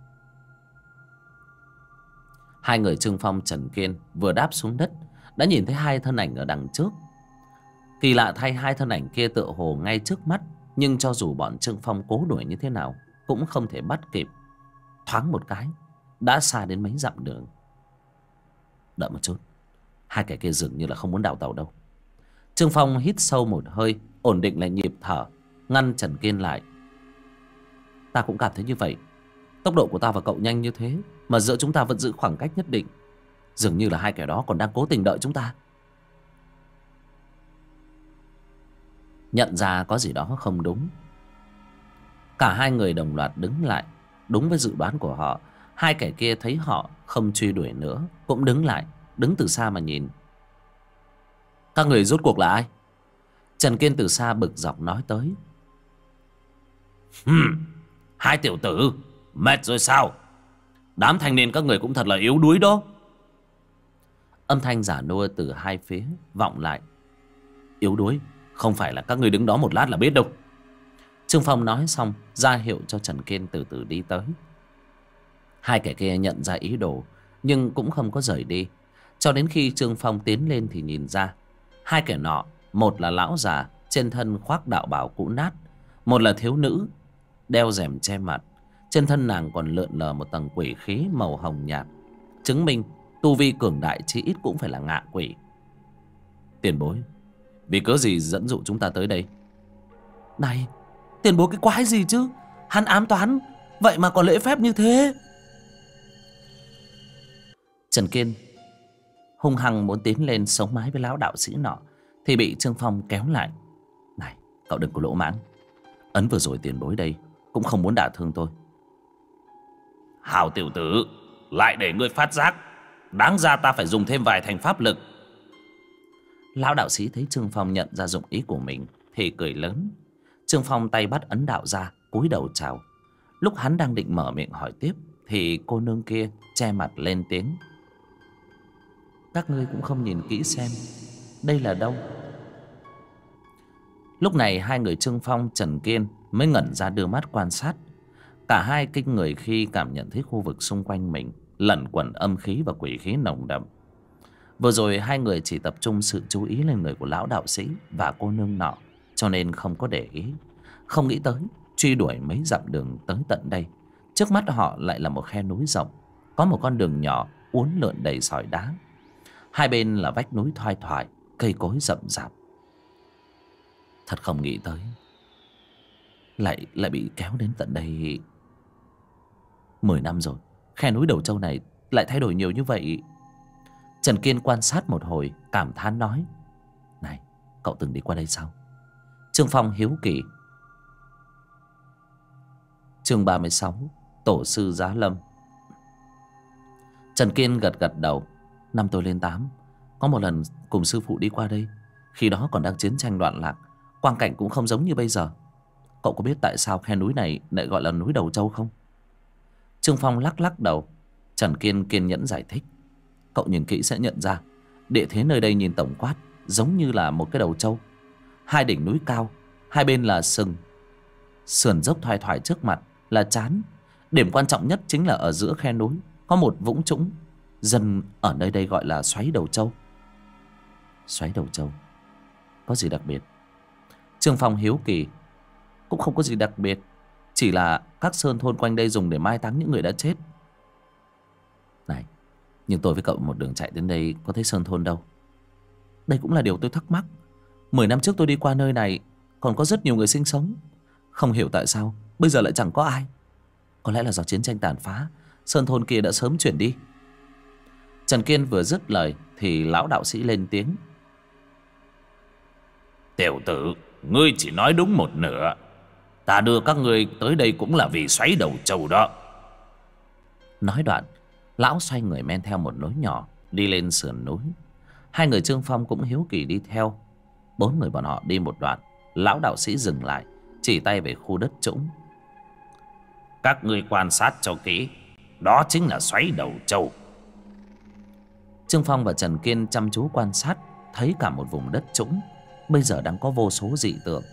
Speaker 1: Hai người Trương Phong, Trần Kiên vừa đáp xuống đất đã nhìn thấy hai thân ảnh ở đằng trước. Kỳ lạ thay, hai thân ảnh kia tựa hồ ngay trước mắt, nhưng cho dù bọn Trương Phong cố đuổi như thế nào cũng không thể bắt kịp. Thoáng một cái đã xa đến mấy dặm đường. Đợi một chút, hai kẻ kia dường như là không muốn đào tàu đâu. Trương Phong hít sâu một hơi, ổn định lại nhịp thở, ngăn Trần Kiên lại. Ta cũng cảm thấy như vậy. Tốc độ của ta và cậu nhanh như thế mà giữa chúng ta vẫn giữ khoảng cách nhất định. Dường như là hai kẻ đó còn đang cố tình đợi chúng ta. Nhận ra có gì đó không đúng, cả hai người đồng loạt đứng lại. Đúng với dự đoán của họ, hai kẻ kia thấy họ không truy đuổi nữa cũng đứng lại, đứng từ xa mà nhìn. Các người rốt cuộc là ai? Trần Kiên từ xa bực dọc nói tới. Hai tiểu tử mệt rồi sao? Đám thanh niên các người cũng thật là yếu đuối đó. Âm thanh giả nua từ hai phía vọng lại. Yếu đuối? Không phải là các người đứng đó một lát là biết đâu. Trương Phong nói xong ra hiệu cho Trần Kiên từ từ đi tới. Hai kẻ kia nhận ra ý đồ nhưng cũng không có rời đi, cho đến khi Trương Phong tiến lên thì nhìn ra hai kẻ nọ, một là lão già trên thân khoác đạo bào cũ nát, một là thiếu nữ đeo rèm che mặt. Trên thân nàng còn lượn lờ một tầng quỷ khí màu hồng nhạt, chứng minh tu vi cường đại chí ít cũng phải là ngạ quỷ. Tiền bối, vì cớ gì dẫn dụ chúng ta tới đây? Này, tiền bối cái quái gì chứ? Hắn ám toán vậy mà còn lễ phép như thế. Trần Kiên hung hăng muốn tiến lên sống mái với lão đạo sĩ nọ thì bị Trương Phong kéo lại. Này, cậu đừng có lỗ mãng. Ấn vừa rồi tiền bối đây cũng không muốn đả thương tôi. Hào tiểu tử, lại để ngươi phát giác. Đáng ra ta phải dùng thêm vài thành pháp lực. Lão đạo sĩ thấy Trương Phong nhận ra dụng ý của mình thì cười lớn. Trương Phong tay bắt ấn đạo ra, cúi đầu chào. Lúc hắn đang định mở miệng hỏi tiếp thì cô nương kia che mặt lên tiếng. Các ngươi cũng không nhìn kỹ xem đây là đâu. Lúc này hai người Trương Phong, Trần Kiên mới ngẩn ra đưa mắt quan sát. Cả hai kinh người khi cảm nhận thấy khu vực xung quanh mình lẩn quẩn âm khí và quỷ khí nồng đậm. Vừa rồi hai người chỉ tập trung sự chú ý lên người của lão đạo sĩ và cô nương nọ, cho nên không có để ý. Không nghĩ tới truy đuổi mấy dặm đường tới tận đây, trước mắt họ lại là một khe núi rộng, có một con đường nhỏ uốn lượn đầy sỏi đá. Hai bên là vách núi thoai thoải, cây cối rậm rạp. Thật không nghĩ tới lại bị kéo đến tận đây. 10 năm rồi, khe núi Đầu Châu này lại thay đổi nhiều như vậy. Trần Kiên quan sát một hồi, cảm thán nói. Này, cậu từng đi qua đây sao? Trương Phong hiếu kỳ. Chương 36, Tổ sư Giá Lâm. Trần Kiên gật gật đầu. Năm tôi lên 8, có một lần cùng sư phụ đi qua đây. Khi đó còn đang chiến tranh loạn lạc, quang cảnh cũng không giống như bây giờ. Cậu có biết tại sao khe núi này lại gọi là núi Đầu Châu không? Trương Phong lắc lắc đầu. Trần Kiên kiên nhẫn giải thích. Cậu nhìn kỹ sẽ nhận ra địa thế nơi đây nhìn tổng quát giống như là một cái đầu trâu. Hai đỉnh núi cao, hai bên là sừng, sườn dốc thoai thoải trước mặt là trán. Điểm quan trọng nhất chính là ở giữa khe núi có một vũng trũng, dân ở nơi đây gọi là xoáy đầu trâu. Xoáy đầu trâu có gì đặc biệt? Trương Phong hiếu kỳ. Cũng không có gì đặc biệt, chỉ là các sơn thôn quanh đây dùng để mai táng những người đã chết. Này, nhưng tôi với cậu một đường chạy đến đây có thấy sơn thôn đâu. Đây cũng là điều tôi thắc mắc. 10 năm trước tôi đi qua nơi này còn có rất nhiều người sinh sống. Không hiểu tại sao bây giờ lại chẳng có ai. Có lẽ là do chiến tranh tàn phá, sơn thôn kia đã sớm chuyển đi. Trần Kiên vừa dứt lời thì lão đạo sĩ lên tiếng. Tiểu tử, ngươi chỉ nói đúng một nửa. Ta đưa các ngươi tới đây cũng là vì xoáy đầu trâu đó. Nói đoạn, lão xoay người men theo một lối nhỏ đi lên sườn núi. Hai người Trương Phong cũng hiếu kỳ đi theo. 4 người bọn họ đi một đoạn, lão đạo sĩ dừng lại, chỉ tay về khu đất trũng.
Speaker 2: Các ngươi quan sát cho kỹ, đó chính là xoáy đầu trâu.
Speaker 1: Trương Phong và Trần Kiên chăm chú quan sát, thấy cả một vùng đất trũng bây giờ đang có vô số dị tượng.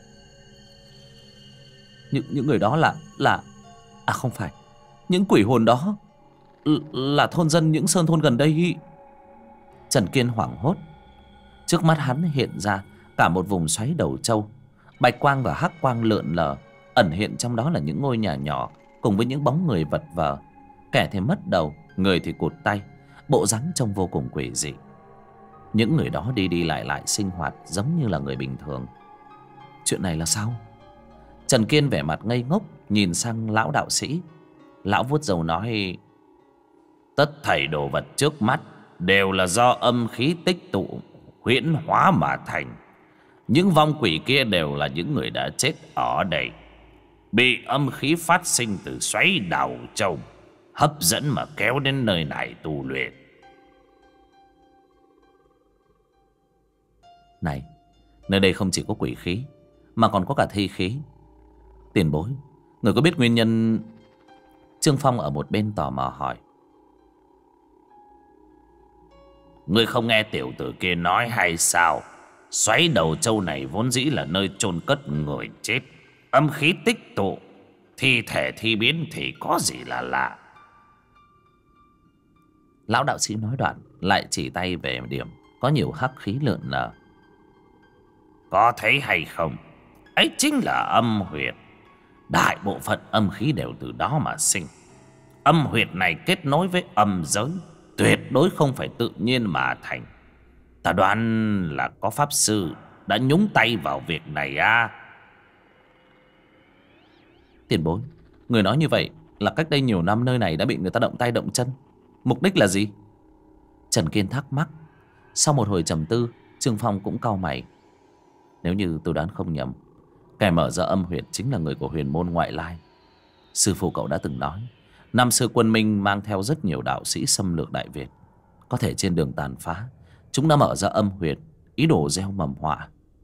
Speaker 1: Những người đó là không phải, những quỷ hồn đó là thôn dân những sơn thôn gần đây. Trần Kiên hoảng hốt. Trước mắt hắn hiện ra cả một vùng xoáy đầu trâu, bạch quang và hắc quang lượn lờ, ẩn hiện trong đó là những ngôi nhà nhỏ cùng với những bóng người vật vờ. Kẻ thì mất đầu, người thì cụt tay, bộ dáng trông vô cùng quỷ dị. Những người đó đi đi lại lại sinh hoạt giống như là người bình thường. Chuyện này là sao? Trần Kiên vẻ mặt ngây ngốc nhìn sang lão đạo sĩ. Lão vuốt râu nói:
Speaker 2: tất thảy đồ vật trước mắt đều là do âm khí tích tụ huyễn hóa mà thành. Những vong quỷ kia đều là những người đã chết ở đây, bị âm khí phát sinh từ xoáy đầu trâu hấp dẫn mà kéo đến nơi này tu luyện.
Speaker 1: Này, nơi đây không chỉ có quỷ khí mà còn có cả thi khí. Tiền bối, người có biết nguyên nhân? Trương Phong ở một bên tò mò hỏi.
Speaker 2: Ngươi không nghe tiểu tử kia nói hay sao? Xoáy đầu trâu này vốn dĩ là nơi chôn cất người chết, âm khí tích tụ, thi thể thi biến thì có gì là lạ.
Speaker 1: Lão đạo sĩ nói đoạn lại chỉ tay về điểm có nhiều hắc khí lượn lờ.
Speaker 2: Có thấy hay không? Ấy chính là âm huyệt. Đại bộ phận âm khí đều từ đó mà sinh. Âm huyệt này kết nối với âm giới, tuyệt đối không phải tự nhiên mà thành. Ta đoán là có pháp sư đã nhúng tay vào việc này à.
Speaker 1: Tiền bối, người nói như vậy là cách đây nhiều năm nơi này đã bị người ta động tay động chân. Mục đích là gì? Trần Kiên thắc mắc. Sau một hồi trầm tư, Trương Phong cũng cau mày. Nếu như tôi đoán không nhầm, kẻ mở ra âm huyệt chính là người của huyền môn ngoại lai. Sư phụ cậu đã từng nói, năm xưa quân Minh mang theo rất nhiều đạo sĩ xâm lược Đại Việt. Có thể trên đường tàn phá, chúng đã mở ra âm huyệt, ý đồ gieo mầm họa.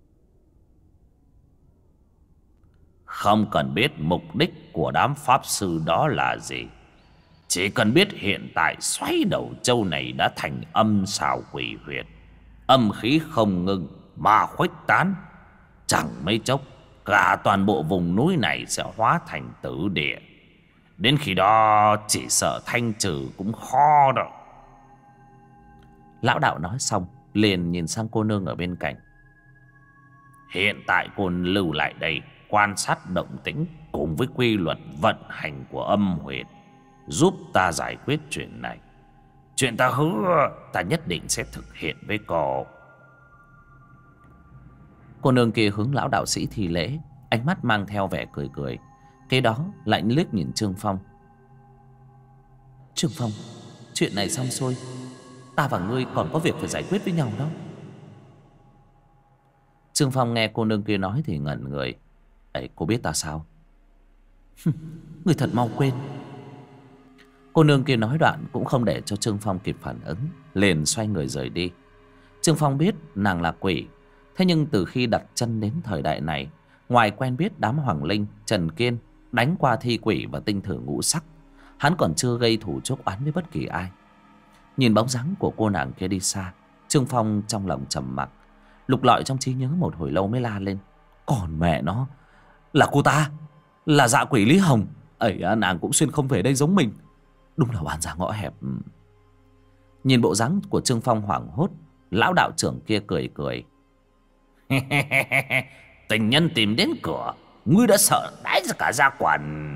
Speaker 2: Không cần biết mục đích của đám pháp sư đó là gì, chỉ cần biết hiện tại xoáy đầu trâu này đã thành âm xào quỷ huyệt, âm khí không ngừng mà khuếch tán. Chẳng mấy chốc cả toàn bộ vùng núi này sẽ hóa thành tử địa. Đến khi đó chỉ sợ thanh trừ cũng khó đâu.
Speaker 1: Lão đạo nói xong liền nhìn sang cô nương ở bên cạnh.
Speaker 2: Hiện tại cô lưu lại đây quan sát động tĩnh cùng với quy luật vận hành của âm huyệt, giúp ta giải quyết chuyện này. Chuyện ta hứa ta nhất định sẽ thực hiện với cô.
Speaker 1: Cô nương kia hướng lão đạo sĩ thi lễ, ánh mắt mang theo vẻ cười cười. Kế đó lại liếc nhìn Trương Phong. Trương Phong, chuyện này xong xuôi, ta và ngươi còn có việc phải giải quyết với nhau đó. Trương Phong nghe cô nương kia nói thì ngẩn người. Ấy, cô biết ta sao? Ngươi thật mau quên. Cô nương kia nói đoạn cũng không để cho Trương Phong kịp phản ứng, liền xoay người rời đi. Trương Phong biết nàng là quỷ, thế nhưng từ khi đặt chân đến thời đại này, ngoài quen biết đám Hoàng Linh, Trần Kiên, đánh qua thi quỷ và tinh thử ngũ sắc, hắn còn chưa gây thủ chuốc oán với bất kỳ ai. Nhìn bóng dáng của cô nàng kia đi xa, Trương Phong trong lòng trầm mặc, lục lọi trong trí nhớ một hồi lâu mới la lên. Còn mẹ nó, là cô ta, là dạ quỷ Lý Hồng. Ấy, nàng cũng xuyên không về đây giống mình. Đúng là oan gia ngõ hẹp. Nhìn bộ dáng của Trương Phong hoảng hốt, lão đạo trưởng kia cười cười.
Speaker 2: Tình nhân tìm đến cửa, ngươi đã sợ đái ra cả da quần.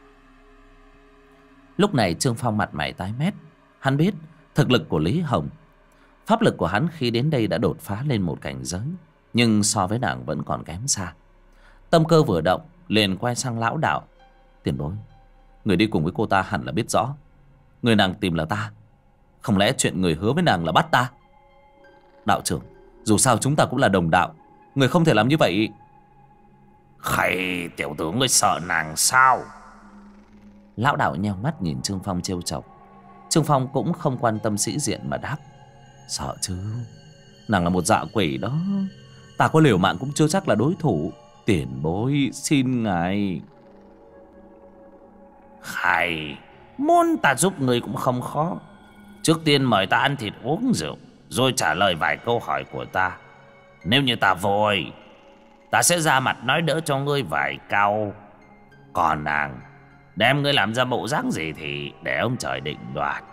Speaker 1: Lúc này Trương Phong mặt mày tái mét. Hắn biết thực lực của Lý Hồng, pháp lực của hắn khi đến đây đã đột phá lên một cảnh giới, nhưng so với nàng vẫn còn kém xa. Tâm cơ vừa động liền quay sang lão đạo. Tiền bối, người đi cùng với cô ta hẳn là biết rõ người nàng tìm là ta. Không lẽ chuyện người hứa với nàng là bắt ta? Đạo trưởng, dù sao chúng ta cũng là đồng đạo, người không thể làm như vậy.
Speaker 2: Khẩy, tiểu tử ngươi sợ nàng sao?
Speaker 1: Lão đạo nheo mắt nhìn Trương Phong trêu chọc. Trương Phong cũng không quan tâm sĩ diện mà đáp. Sợ chứ, nàng là một dạ quỷ đó, ta có liều mạng cũng chưa chắc là đối thủ. Tiền bối xin ngài.
Speaker 2: Hay, muốn ta giúp ngươi cũng không khó. Trước tiên mời ta ăn thịt uống rượu, rồi trả lời vài câu hỏi của ta. Nếu như ta vội, ta sẽ ra mặt nói đỡ cho ngươi vài câu. Còn nàng, đem ngươi làm ra bộ dáng gì thì để ông trời định đoạt.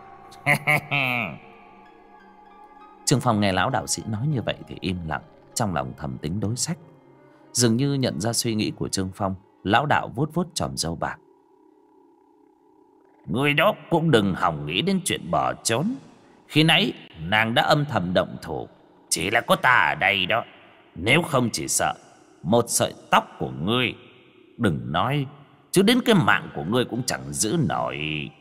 Speaker 1: Trương Phong nghe lão đạo sĩ nói như vậy thì im lặng, trong lòng thầm tính đối sách. Dường như nhận ra suy nghĩ của Trương Phong, lão đạo vuốt vuốt chòm râu bạc.
Speaker 2: Ngươi đó cũng đừng hòng nghĩ đến chuyện bỏ trốn. Khi nãy nàng đã âm thầm động thủ, chỉ là có ta ở đây đó. Nếu không chỉ sợ một sợi tóc của ngươi, đừng nói, chứ đến cái mạng của ngươi cũng chẳng giữ nổi.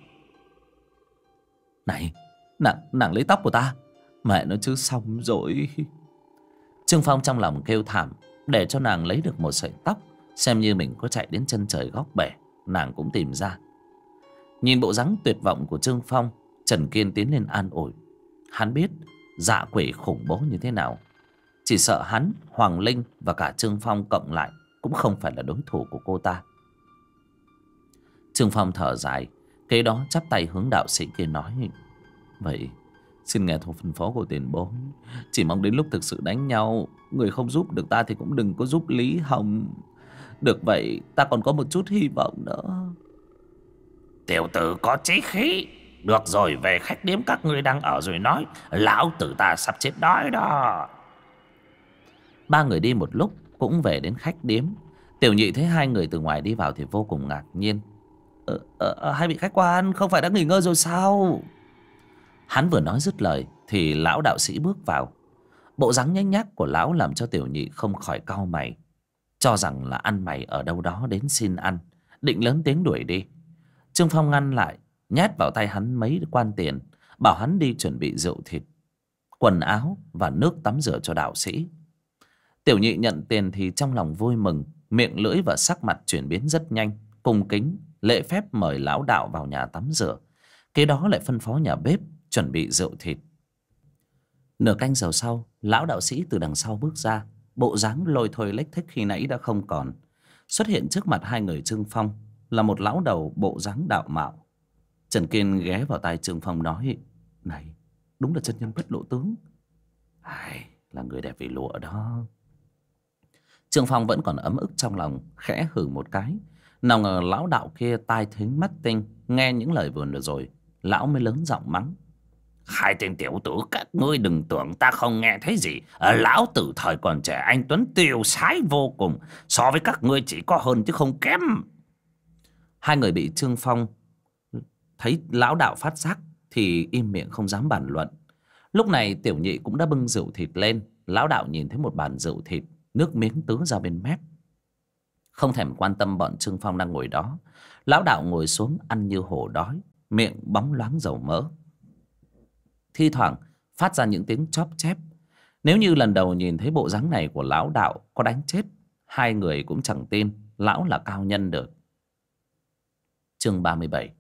Speaker 1: Này, nàng lấy tóc của ta. Mẹ nó chứ xong rồi. Trương Phong trong lòng kêu thảm. Để cho nàng lấy được một sợi tóc, xem như mình có chạy đến chân trời góc bể, nàng cũng tìm ra. Nhìn bộ dáng tuyệt vọng của Trương Phong, Trần Kiên tiến lên an ủi. Hắn biết dạ quỷ khủng bố như thế nào, chỉ sợ hắn, Hoàng Linh và cả Trương Phong cộng lại cũng không phải là đối thủ của cô ta. Trương Phong thở dài, kế đó chắp tay hướng đạo sĩ kia nói: Vậy xin nghe theo phân phó của tiền bối. Chỉ mong đến lúc thực sự đánh nhau, người không giúp được ta thì cũng đừng có giúp Lý Hồng. Được vậy ta còn có một chút hy vọng nữa.
Speaker 2: Tiểu tử có chí khí. Được rồi, về khách điếm các ngươi đang ở rồi nói. Lão tử ta sắp chết đói đó.
Speaker 1: Ba người đi một lúc cũng về đến khách điếm. Tiểu Nhị thấy hai người từ ngoài đi vào thì vô cùng ngạc nhiên. Hai vị khách quan không phải đã nghỉ ngơi rồi sao? Hắn vừa nói dứt lời thì lão đạo sĩ bước vào. Bộ dáng nhếch nhác của lão làm cho Tiểu Nhị không khỏi cau mày, cho rằng là ăn mày ở đâu đó đến xin ăn, định lớn tiếng đuổi đi. Trương Phong ngăn lại, nhét vào tay hắn mấy quan tiền, bảo hắn đi chuẩn bị rượu thịt, quần áo và nước tắm rửa cho đạo sĩ. Tiểu Nhị nhận tiền thì trong lòng vui mừng, miệng lưỡi và sắc mặt chuyển biến rất nhanh, cung kính lễ phép mời lão đạo vào nhà tắm rửa. Kế đó lại phân phó nhà bếp chuẩn bị rượu thịt. Nửa canh giờ sau, lão đạo sĩ từ đằng sau bước ra, bộ dáng lôi thôi lếch thếch khi nãy đã không còn. Xuất hiện trước mặt hai người Trương Phong là một lão đầu bộ dáng đạo mạo. Trần Kiên ghé vào tai Trương Phong nói: Này, đúng là chân nhân bất lộ tướng. Ai, là người đẹp vì lụa đó. Trương Phong vẫn còn ấm ức trong lòng, khẽ hừ một cái. Nào ngờ lão đạo kia tai thính mắt tinh, nghe những lời vừa rồi, lão mới lớn giọng mắng:
Speaker 2: Hai tên tiểu tử các ngươi đừng tưởng ta không nghe thấy gì. Lão tử thời còn trẻ anh tuấn tiêu sái vô cùng, so với các ngươi chỉ có hơn chứ không kém.
Speaker 1: Hai người bị Trương Phong thấy lão đạo phát giác thì im miệng không dám bàn luận. Lúc này Tiểu Nhị cũng đã bưng rượu thịt lên. Lão đạo nhìn thấy một bàn rượu thịt, nước miếng tứ ra bên mép, không thèm quan tâm bọn Trương Phong đang ngồi đó. Lão đạo ngồi xuống ăn như hổ đói, miệng bóng loáng dầu mỡ, thi thoảng phát ra những tiếng chóp chép. Nếu như lần đầu nhìn thấy bộ dáng này của lão đạo, có đánh chết hai người cũng chẳng tin lão là cao nhân được. Chương 37.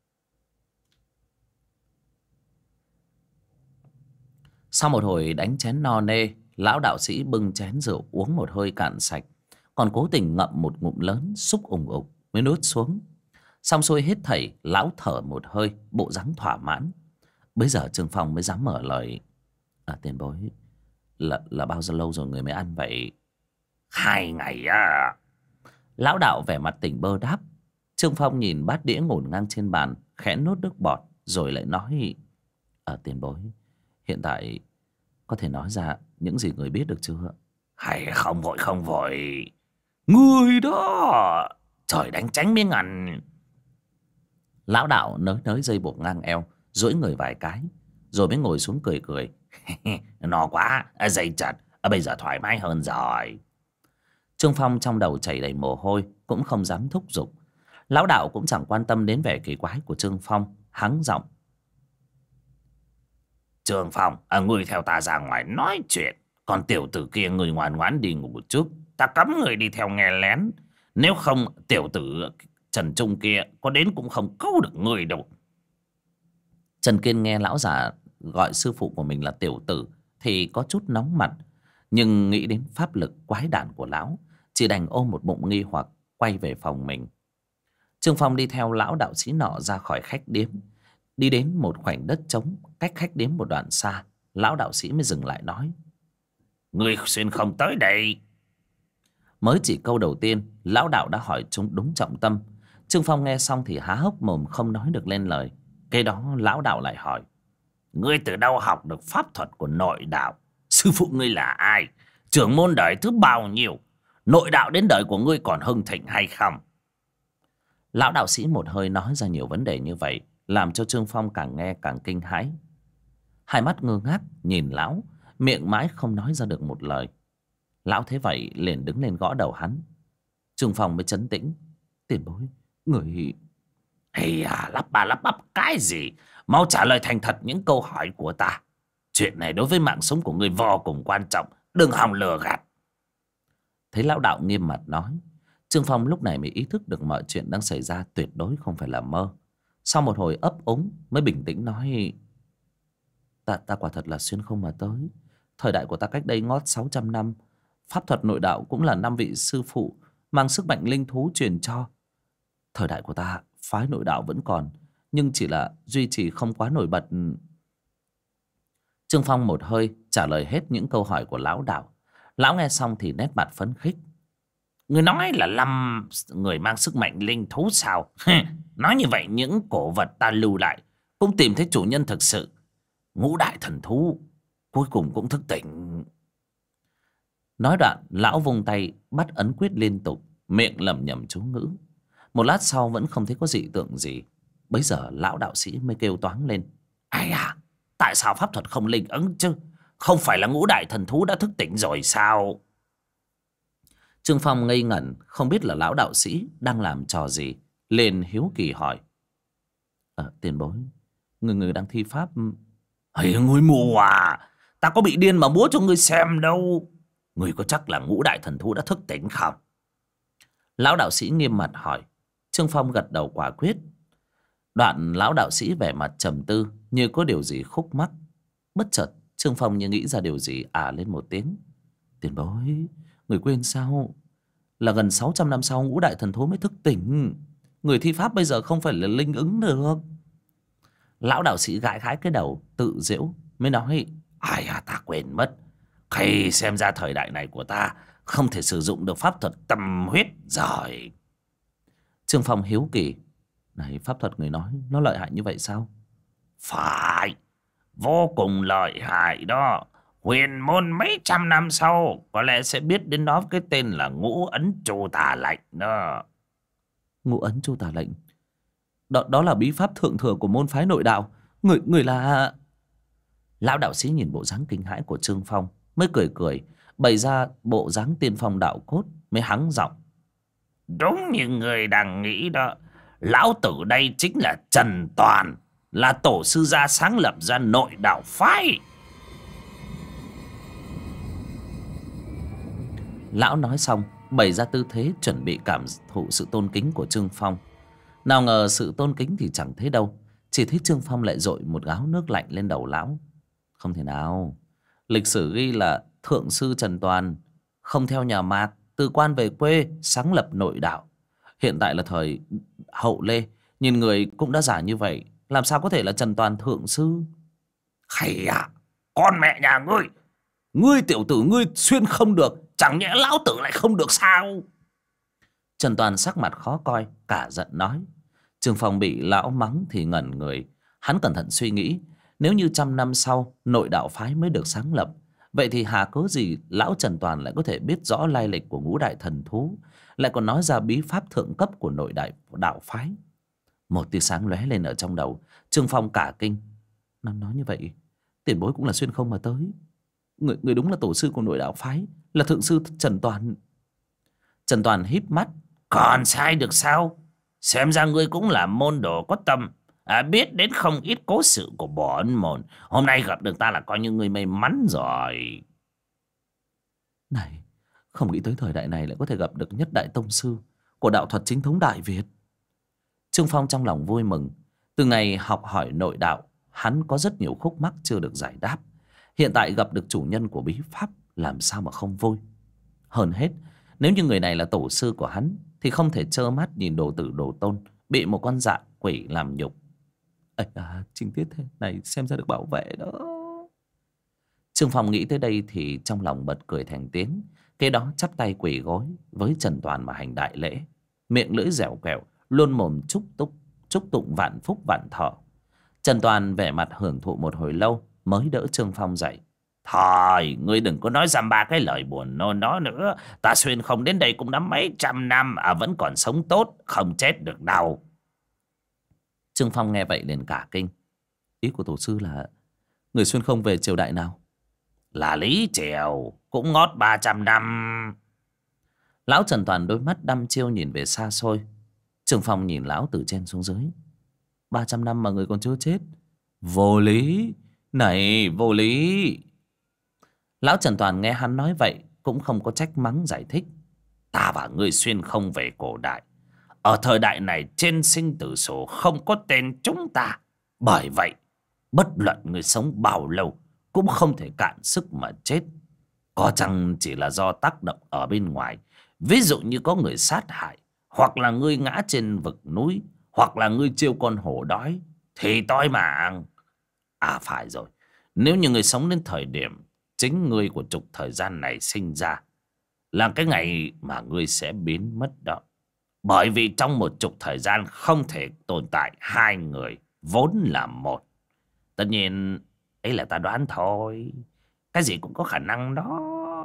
Speaker 1: Sau một hồi đánh chén no nê, lão đạo sĩ bưng chén rượu uống một hơi cạn sạch, còn cố tình ngậm một ngụm lớn xúc ủng ục mới nuốt xuống. Xong xuôi hết thảy, lão thở một hơi, bộ dáng thỏa mãn. Bây giờ Trương Phong mới dám mở lời: Tiền bối, là bao giờ lâu rồi người mới ăn vậy?
Speaker 2: 2 ngày à?
Speaker 1: Lão đạo vẻ mặt tỉnh bơ đáp. Trương Phong nhìn bát đĩa ngổn ngang trên bàn, khẽ nuốt nước bọt rồi lại nói: Tiền bối, hiện tại có thể nói ra những gì người biết được chưa?
Speaker 2: Hay không vội không vội. Người đó, trời đánh tránh miếng ăn.
Speaker 1: Lão đạo nới nới dây buộc ngang eo, duỗi người vài cái rồi mới ngồi xuống cười cười.
Speaker 2: No quá, dây chặt, bây giờ thoải mái hơn rồi.
Speaker 1: Trương Phong trong đầu chảy đầy mồ hôi, cũng không dám thúc giục. Lão đạo cũng chẳng quan tâm đến vẻ kỳ quái của Trương Phong, hắng giọng:
Speaker 2: Trương Phong, ngươi theo ta ra ngoài nói chuyện. Còn tiểu tử kia người ngoan ngoãn đi ngủ một chút. Ta cấm người đi theo nghe lén. Nếu không tiểu tử Trần Trung kia có đến cũng không cứu được người đâu.
Speaker 1: Trần Kiên nghe lão già gọi sư phụ của mình là tiểu tử thì có chút nóng mặt, nhưng nghĩ đến pháp lực quái đản của lão, chỉ đành ôm một bụng nghi hoặc quay về phòng mình. Trương Phong đi theo lão đạo sĩ nọ ra khỏi khách điếm. Đi đến một khoảnh đất trống cách khách điếm một đoạn xa, lão đạo sĩ mới dừng lại nói:
Speaker 2: Ngươi xuyên không tới đây.
Speaker 1: Mới chỉ câu đầu tiên, lão đạo đã hỏi chúng đúng trọng tâm. Trương Phong nghe xong thì há hốc mồm không nói được lên lời. Cái đó lão đạo lại hỏi:
Speaker 2: Ngươi từ đâu học được pháp thuật của nội đạo? Sư phụ ngươi là ai? Trưởng môn đời thứ bao nhiêu? Nội đạo đến đời của ngươi còn hưng thịnh hay không?
Speaker 1: Lão đạo sĩ một hơi nói ra nhiều vấn đề như vậy, làm cho Trương Phong càng nghe càng kinh hãi. Hai mắt ngơ ngác nhìn lão, miệng mãi không nói ra được một lời. Lão thế vậy liền đứng lên gõ đầu hắn. Trương Phong mới trấn tĩnh: Tiền bối, người...
Speaker 2: Ây à, lắp ba lắp bắp cái gì? Mau trả lời thành thật những câu hỏi của ta. Chuyện này đối với mạng sống của ngươi vô cùng quan trọng, đừng hòng lừa gạt.
Speaker 1: Thấy lão đạo nghiêm mặt nói, Trương Phong lúc này mới ý thức được mọi chuyện đang xảy ra tuyệt đối không phải là mơ. Sau một hồi ấp úng mới bình tĩnh nói: Ta quả thật là xuyên không mà tới. Thời đại của ta cách đây ngót 600 năm. Pháp thuật nội đạo cũng là 5 vị sư phụ mang sức mạnh linh thú truyền cho. Thời đại của ta phái nội đạo vẫn còn, nhưng chỉ là duy trì không quá nổi bật. Trương Phong một hơi trả lời hết những câu hỏi của lão đạo. Lão nghe xong thì nét mặt phấn khích:
Speaker 2: Ngươi nói là 5 người mang sức mạnh linh thú sao? Nói như vậy những cổ vật ta lưu lại cũng tìm thấy chủ nhân thực sự. Ngũ đại thần thú cuối cùng cũng thức tỉnh.
Speaker 1: Nói đoạn lão vung tay bắt ấn quyết liên tục, miệng lẩm nhẩm chú ngữ. Một lát sau vẫn không thấy có dị tượng gì. Bấy giờ lão đạo sĩ mới kêu toáng lên:
Speaker 2: Ai à, tại sao pháp thuật không linh ứng chứ? Không phải là ngũ đại thần thú đã thức tỉnh rồi sao?
Speaker 1: Trương Phong ngây ngẩn, không biết là lão đạo sĩ đang làm trò gì, liền hiếu kỳ hỏi: Tiền bối, người đang thi pháp...
Speaker 2: Ây, ngươi mù à? Ta có bị điên mà múa cho ngươi xem đâu. Ngươi có chắc là ngũ đại thần thú đã thức tỉnh không?
Speaker 1: Lão đạo sĩ nghiêm mặt hỏi. Trương Phong gật đầu quả quyết. Đoạn lão đạo sĩ vẻ mặt trầm tư, như có điều gì khúc mắc. Bất chợt Trương Phong như nghĩ ra điều gì lên một tiếng: Tiền bối, người quên sao? Là gần 600 năm sau ngũ đại thần thú mới thức tỉnh. Người thi pháp bây giờ không phải là linh ứng được. Lão đạo sĩ gãi gãi cái đầu tự giễu mới nói:
Speaker 2: Ai à, ta quên mất. Hay xem ra thời đại này của ta không thể sử dụng được pháp thuật tâm huyết rồi.
Speaker 1: Trương Phong hiếu kỳ: Này, pháp thuật người nói nó lợi hại như vậy sao?
Speaker 2: Phải, vô cùng lợi hại đó. Huyền môn mấy trăm năm sau có lẽ sẽ biết đến nó, cái tên là Ngũ Ấn Chu Tà Lệnh đó.
Speaker 1: Ngũ Ấn Chu Tà Lệnh? Đó là bí pháp thượng thừa của môn phái nội đạo. Người là... Lão đạo sĩ nhìn bộ dáng kinh hãi của Trương Phong mới cười cười, bày ra bộ dáng tiên phong đạo cốt, mới hắng giọng:
Speaker 2: Đúng như người đang nghĩ đó. Lão tử đây chính là Trần Toàn, là tổ sư gia sáng lập ra nội đạo phái.
Speaker 1: Lão nói xong bày ra tư thế chuẩn bị cảm thụ sự tôn kính của Trương Phong. Nào ngờ sự tôn kính thì chẳng thấy đâu, chỉ thấy Trương Phong lại dội một gáo nước lạnh lên đầu lão. Không thể nào. Lịch sử ghi là thượng sư Trần Toàn không theo nhà Mạc, từ quan về quê sáng lập nội đạo. Hiện tại là thời hậu Lê, nhìn người cũng đã già như vậy, làm sao có thể là Trần Toàn thượng sư?
Speaker 2: Hay à, con mẹ nhà ngươi! Ngươi tiểu tử ngươi xuyên không được, chẳng nhẽ lão tử lại không được sao?
Speaker 1: Trần Toàn sắc mặt khó coi, cả giận nói. Trương Phong bị lão mắng thì ngẩn người. Hắn cẩn thận suy nghĩ, nếu như 100 năm sau nội đạo phái mới được sáng lập, vậy thì hà cớ gì lão Trần Toàn lại có thể biết rõ lai lịch của ngũ đại thần thú, lại còn nói ra bí pháp thượng cấp của nội đại đạo phái? Một tia sáng lóe lên ở trong đầu. Trương Phong cả kinh. Nói như vậy, tiền bối cũng là xuyên không mà tới. Người đúng là tổ sư của nội đạo phái, là thượng sư Trần Toàn. Trần Toàn híp mắt.
Speaker 2: Còn sai được sao? Xem ra ngươi cũng là môn đồ có tâm, biết đến không ít cố sự của bổn môn. Hôm nay gặp được ta là coi như ngươi may mắn rồi.
Speaker 1: Này, không nghĩ tới thời đại này lại có thể gặp được nhất đại tông sư của đạo thuật chính thống Đại Việt. Trương Phong trong lòng vui mừng. Từ ngày học hỏi nội đạo, hắn có rất nhiều khúc mắc chưa được giải đáp. Hiện tại gặp được chủ nhân của bí pháp, làm sao mà không vui. Hơn hết, nếu như người này là tổ sư của hắn, thì không thể trơ mắt nhìn đồ tử đồ tôn bị một con dạ quỷ làm nhục. Ây à, chính tiết thế này xem ra được bảo vệ đó. Trương Phong nghĩ tới đây thì trong lòng bật cười thành tiếng. Kế đó chắp tay quỳ gối với Trần Toàn mà hành đại lễ, miệng lưỡi dẻo quẹo, luôn mồm chúc tụng vạn phúc vạn thọ. Trần Toàn vẻ mặt hưởng thụ một hồi lâu mới đỡ Trương Phong dậy.
Speaker 2: Thôi, ngươi đừng có nói dăm ba cái lời buồn nôn đó nữa. Ta xuyên không đến đây cũng đã mấy trăm năm, vẫn còn sống tốt, không chết được đâu.
Speaker 1: Trương Phong nghe vậy liền cả kinh. Ý của tổ sư là người xuyên không về triều đại nào?
Speaker 2: Là Lý Triều, cũng ngót 300 năm.
Speaker 1: Lão Trần Toàn đôi mắt đăm chiêu nhìn về xa xôi. Trương Phong nhìn lão từ trên xuống dưới. 300 năm mà người còn chưa chết? Vô lý! Này, vô lý! Lão Trần Toàn nghe hắn nói vậy cũng không có trách mắng giải thích.
Speaker 2: Ta và ngươi xuyên không về cổ đại. Ở thời đại này trên sinh tử sổ không có tên chúng ta. Bởi vậy, bất luận ngươi sống bao lâu cũng không thể cạn sức mà chết. Có chăng chỉ là do tác động ở bên ngoài. Ví dụ như có người sát hại, hoặc là ngươi ngã trên vực núi, hoặc là ngươi chiêu con hổ đói, thì toi mạng. À phải rồi, nếu như ngươi sống đến thời điểm chính ngươi của trục thời gian này sinh ra, là cái ngày mà ngươi sẽ biến mất đó. Bởi vì trong một trục thời gian không thể tồn tại hai người, vốn là một. Tất nhiên, ấy là ta đoán thôi. Cái gì cũng có khả năng đó.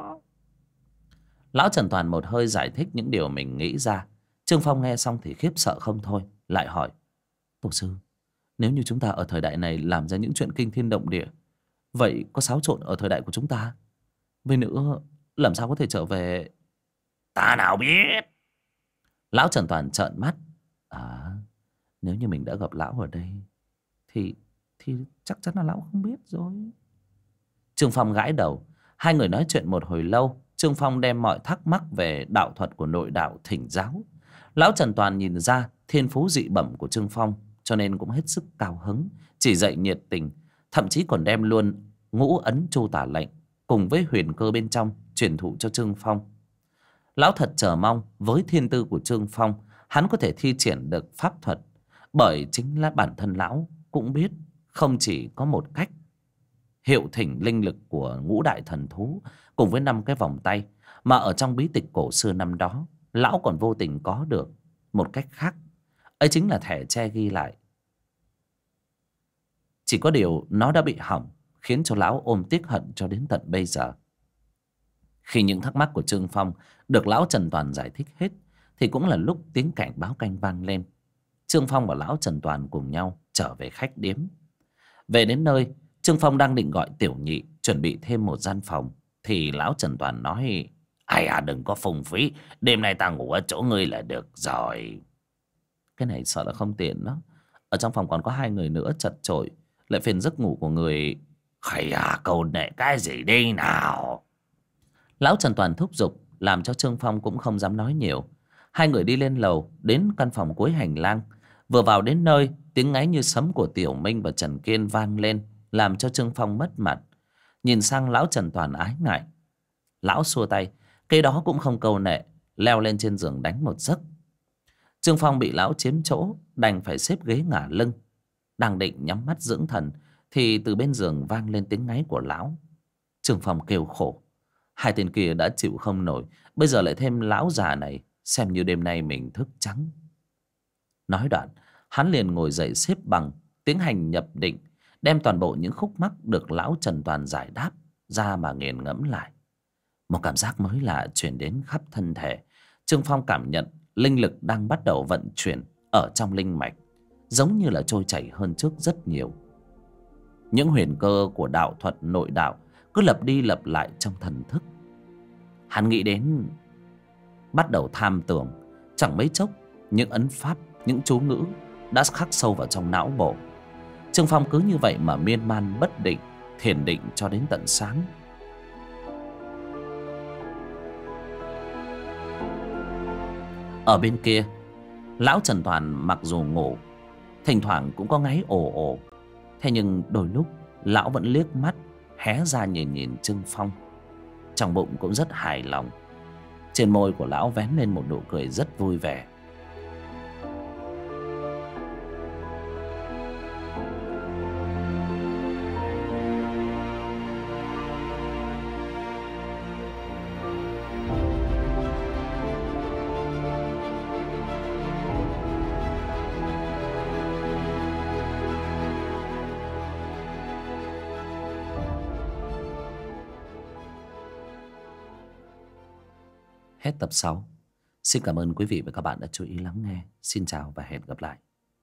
Speaker 1: Lão Trần Toàn một hơi giải thích những điều mình nghĩ ra. Trương Phong nghe xong thì khiếp sợ không thôi, lại hỏi: tổ sư, nếu như chúng ta ở thời đại này làm ra những chuyện kinh thiên động địa, vậy có xáo trộn ở thời đại của chúng ta? Với nữa, làm sao có thể trở về?
Speaker 2: Ta nào biết.
Speaker 1: Lão Trần Toàn trợn mắt. À, nếu như mình đã gặp lão ở đây thì chắc chắn là lão không biết rồi. Trương Phong gãi đầu. Hai người nói chuyện một hồi lâu. Trương Phong đem mọi thắc mắc về đạo thuật của nội đạo thỉnh giáo. Lão Trần Toàn nhìn ra thiên phú dị bẩm của Trương Phong, cho nên cũng hết sức cao hứng, chỉ dạy nhiệt tình, thậm chí còn đem luôn ngũ ấn chu tả lệnh cùng với huyền cơ bên trong truyền thụ cho Trương Phong. Lão thật chờ mong với thiên tư của Trương Phong, hắn có thể thi triển được pháp thuật, bởi chính là bản thân lão cũng biết không chỉ có một cách hiệu thỉnh linh lực của ngũ đại thần thú cùng với 5 cái vòng tay, mà ở trong bí tịch cổ xưa năm đó lão còn vô tình có được một cách khác, ấy chính là thẻ tre ghi lại. Chỉ có điều nó đã bị hỏng, khiến cho lão ôm tiếc hận cho đến tận bây giờ. Khi những thắc mắc của Trương Phong được lão Trần Toàn giải thích hết, thì cũng là lúc tiếng cảnh báo canh vang lên. Trương Phong và lão Trần Toàn cùng nhau trở về khách điếm. Về đến nơi, Trương Phong đang định gọi Tiểu Nhị chuẩn bị thêm một gian phòng, thì lão Trần Toàn nói:
Speaker 2: ai à, đừng có phung phí, đêm nay ta ngủ ở chỗ ngươi là được rồi.
Speaker 1: Cái này sợ là không tiện đó. Ở trong phòng còn có 2 người nữa chật chội, lại phiền giấc ngủ của người.
Speaker 2: Hay à, cầu nệ cái gì đi nào.
Speaker 1: Lão Trần Toàn thúc giục, làm cho Trương Phong cũng không dám nói nhiều. Hai người đi lên lầu, đến căn phòng cuối hành lang. Vừa vào đến nơi, tiếng ngáy như sấm của Tiểu Minh và Trần Kiên vang lên, làm cho Trương Phong mất mặt. Nhìn sang lão Trần Toàn ái ngại. Lão xua tay, cây đó cũng không câu nệ, leo lên trên giường đánh một giấc. Trương Phong bị lão chiếm chỗ, đành phải xếp ghế ngả lưng. Đang định nhắm mắt dưỡng thần, thì từ bên giường vang lên tiếng ngáy của lão. Trương Phong kêu khổ. Hai tên kia đã chịu không nổi, bây giờ lại thêm lão già này, xem như đêm nay mình thức trắng. Nói đoạn, hắn liền ngồi dậy xếp bằng, tiến hành nhập định, đem toàn bộ những khúc mắc được lão Trần Toàn giải đáp ra mà nghiền ngẫm lại. Một cảm giác mới lạ chuyển đến khắp thân thể. Trương Phong cảm nhận linh lực đang bắt đầu vận chuyển ở trong linh mạch, giống như là trôi chảy hơn trước rất nhiều. Những huyền cơ của đạo thuật nội đạo cứ lặp đi lặp lại trong thần thức. Hắn nghĩ đến, bắt đầu tham tưởng. Chẳng mấy chốc, những ấn pháp, những chú ngữ đã khắc sâu vào trong não bộ. Trương Phong cứ như vậy mà miên man bất định, thiền định cho đến tận sáng. Ở bên kia, lão Trần Toàn mặc dù ngủ, thỉnh thoảng cũng có ngáy ồ ồ, thế nhưng đôi lúc lão vẫn liếc mắt hé ra nhìn nhìn Trương Phong. Trong bụng cũng rất hài lòng. Trên môi của lão vén lên một nụ cười rất vui vẻ. Hết tập 6. Xin cảm ơn quý vị và các bạn đã chú ý lắng nghe. Xin chào và hẹn gặp lại.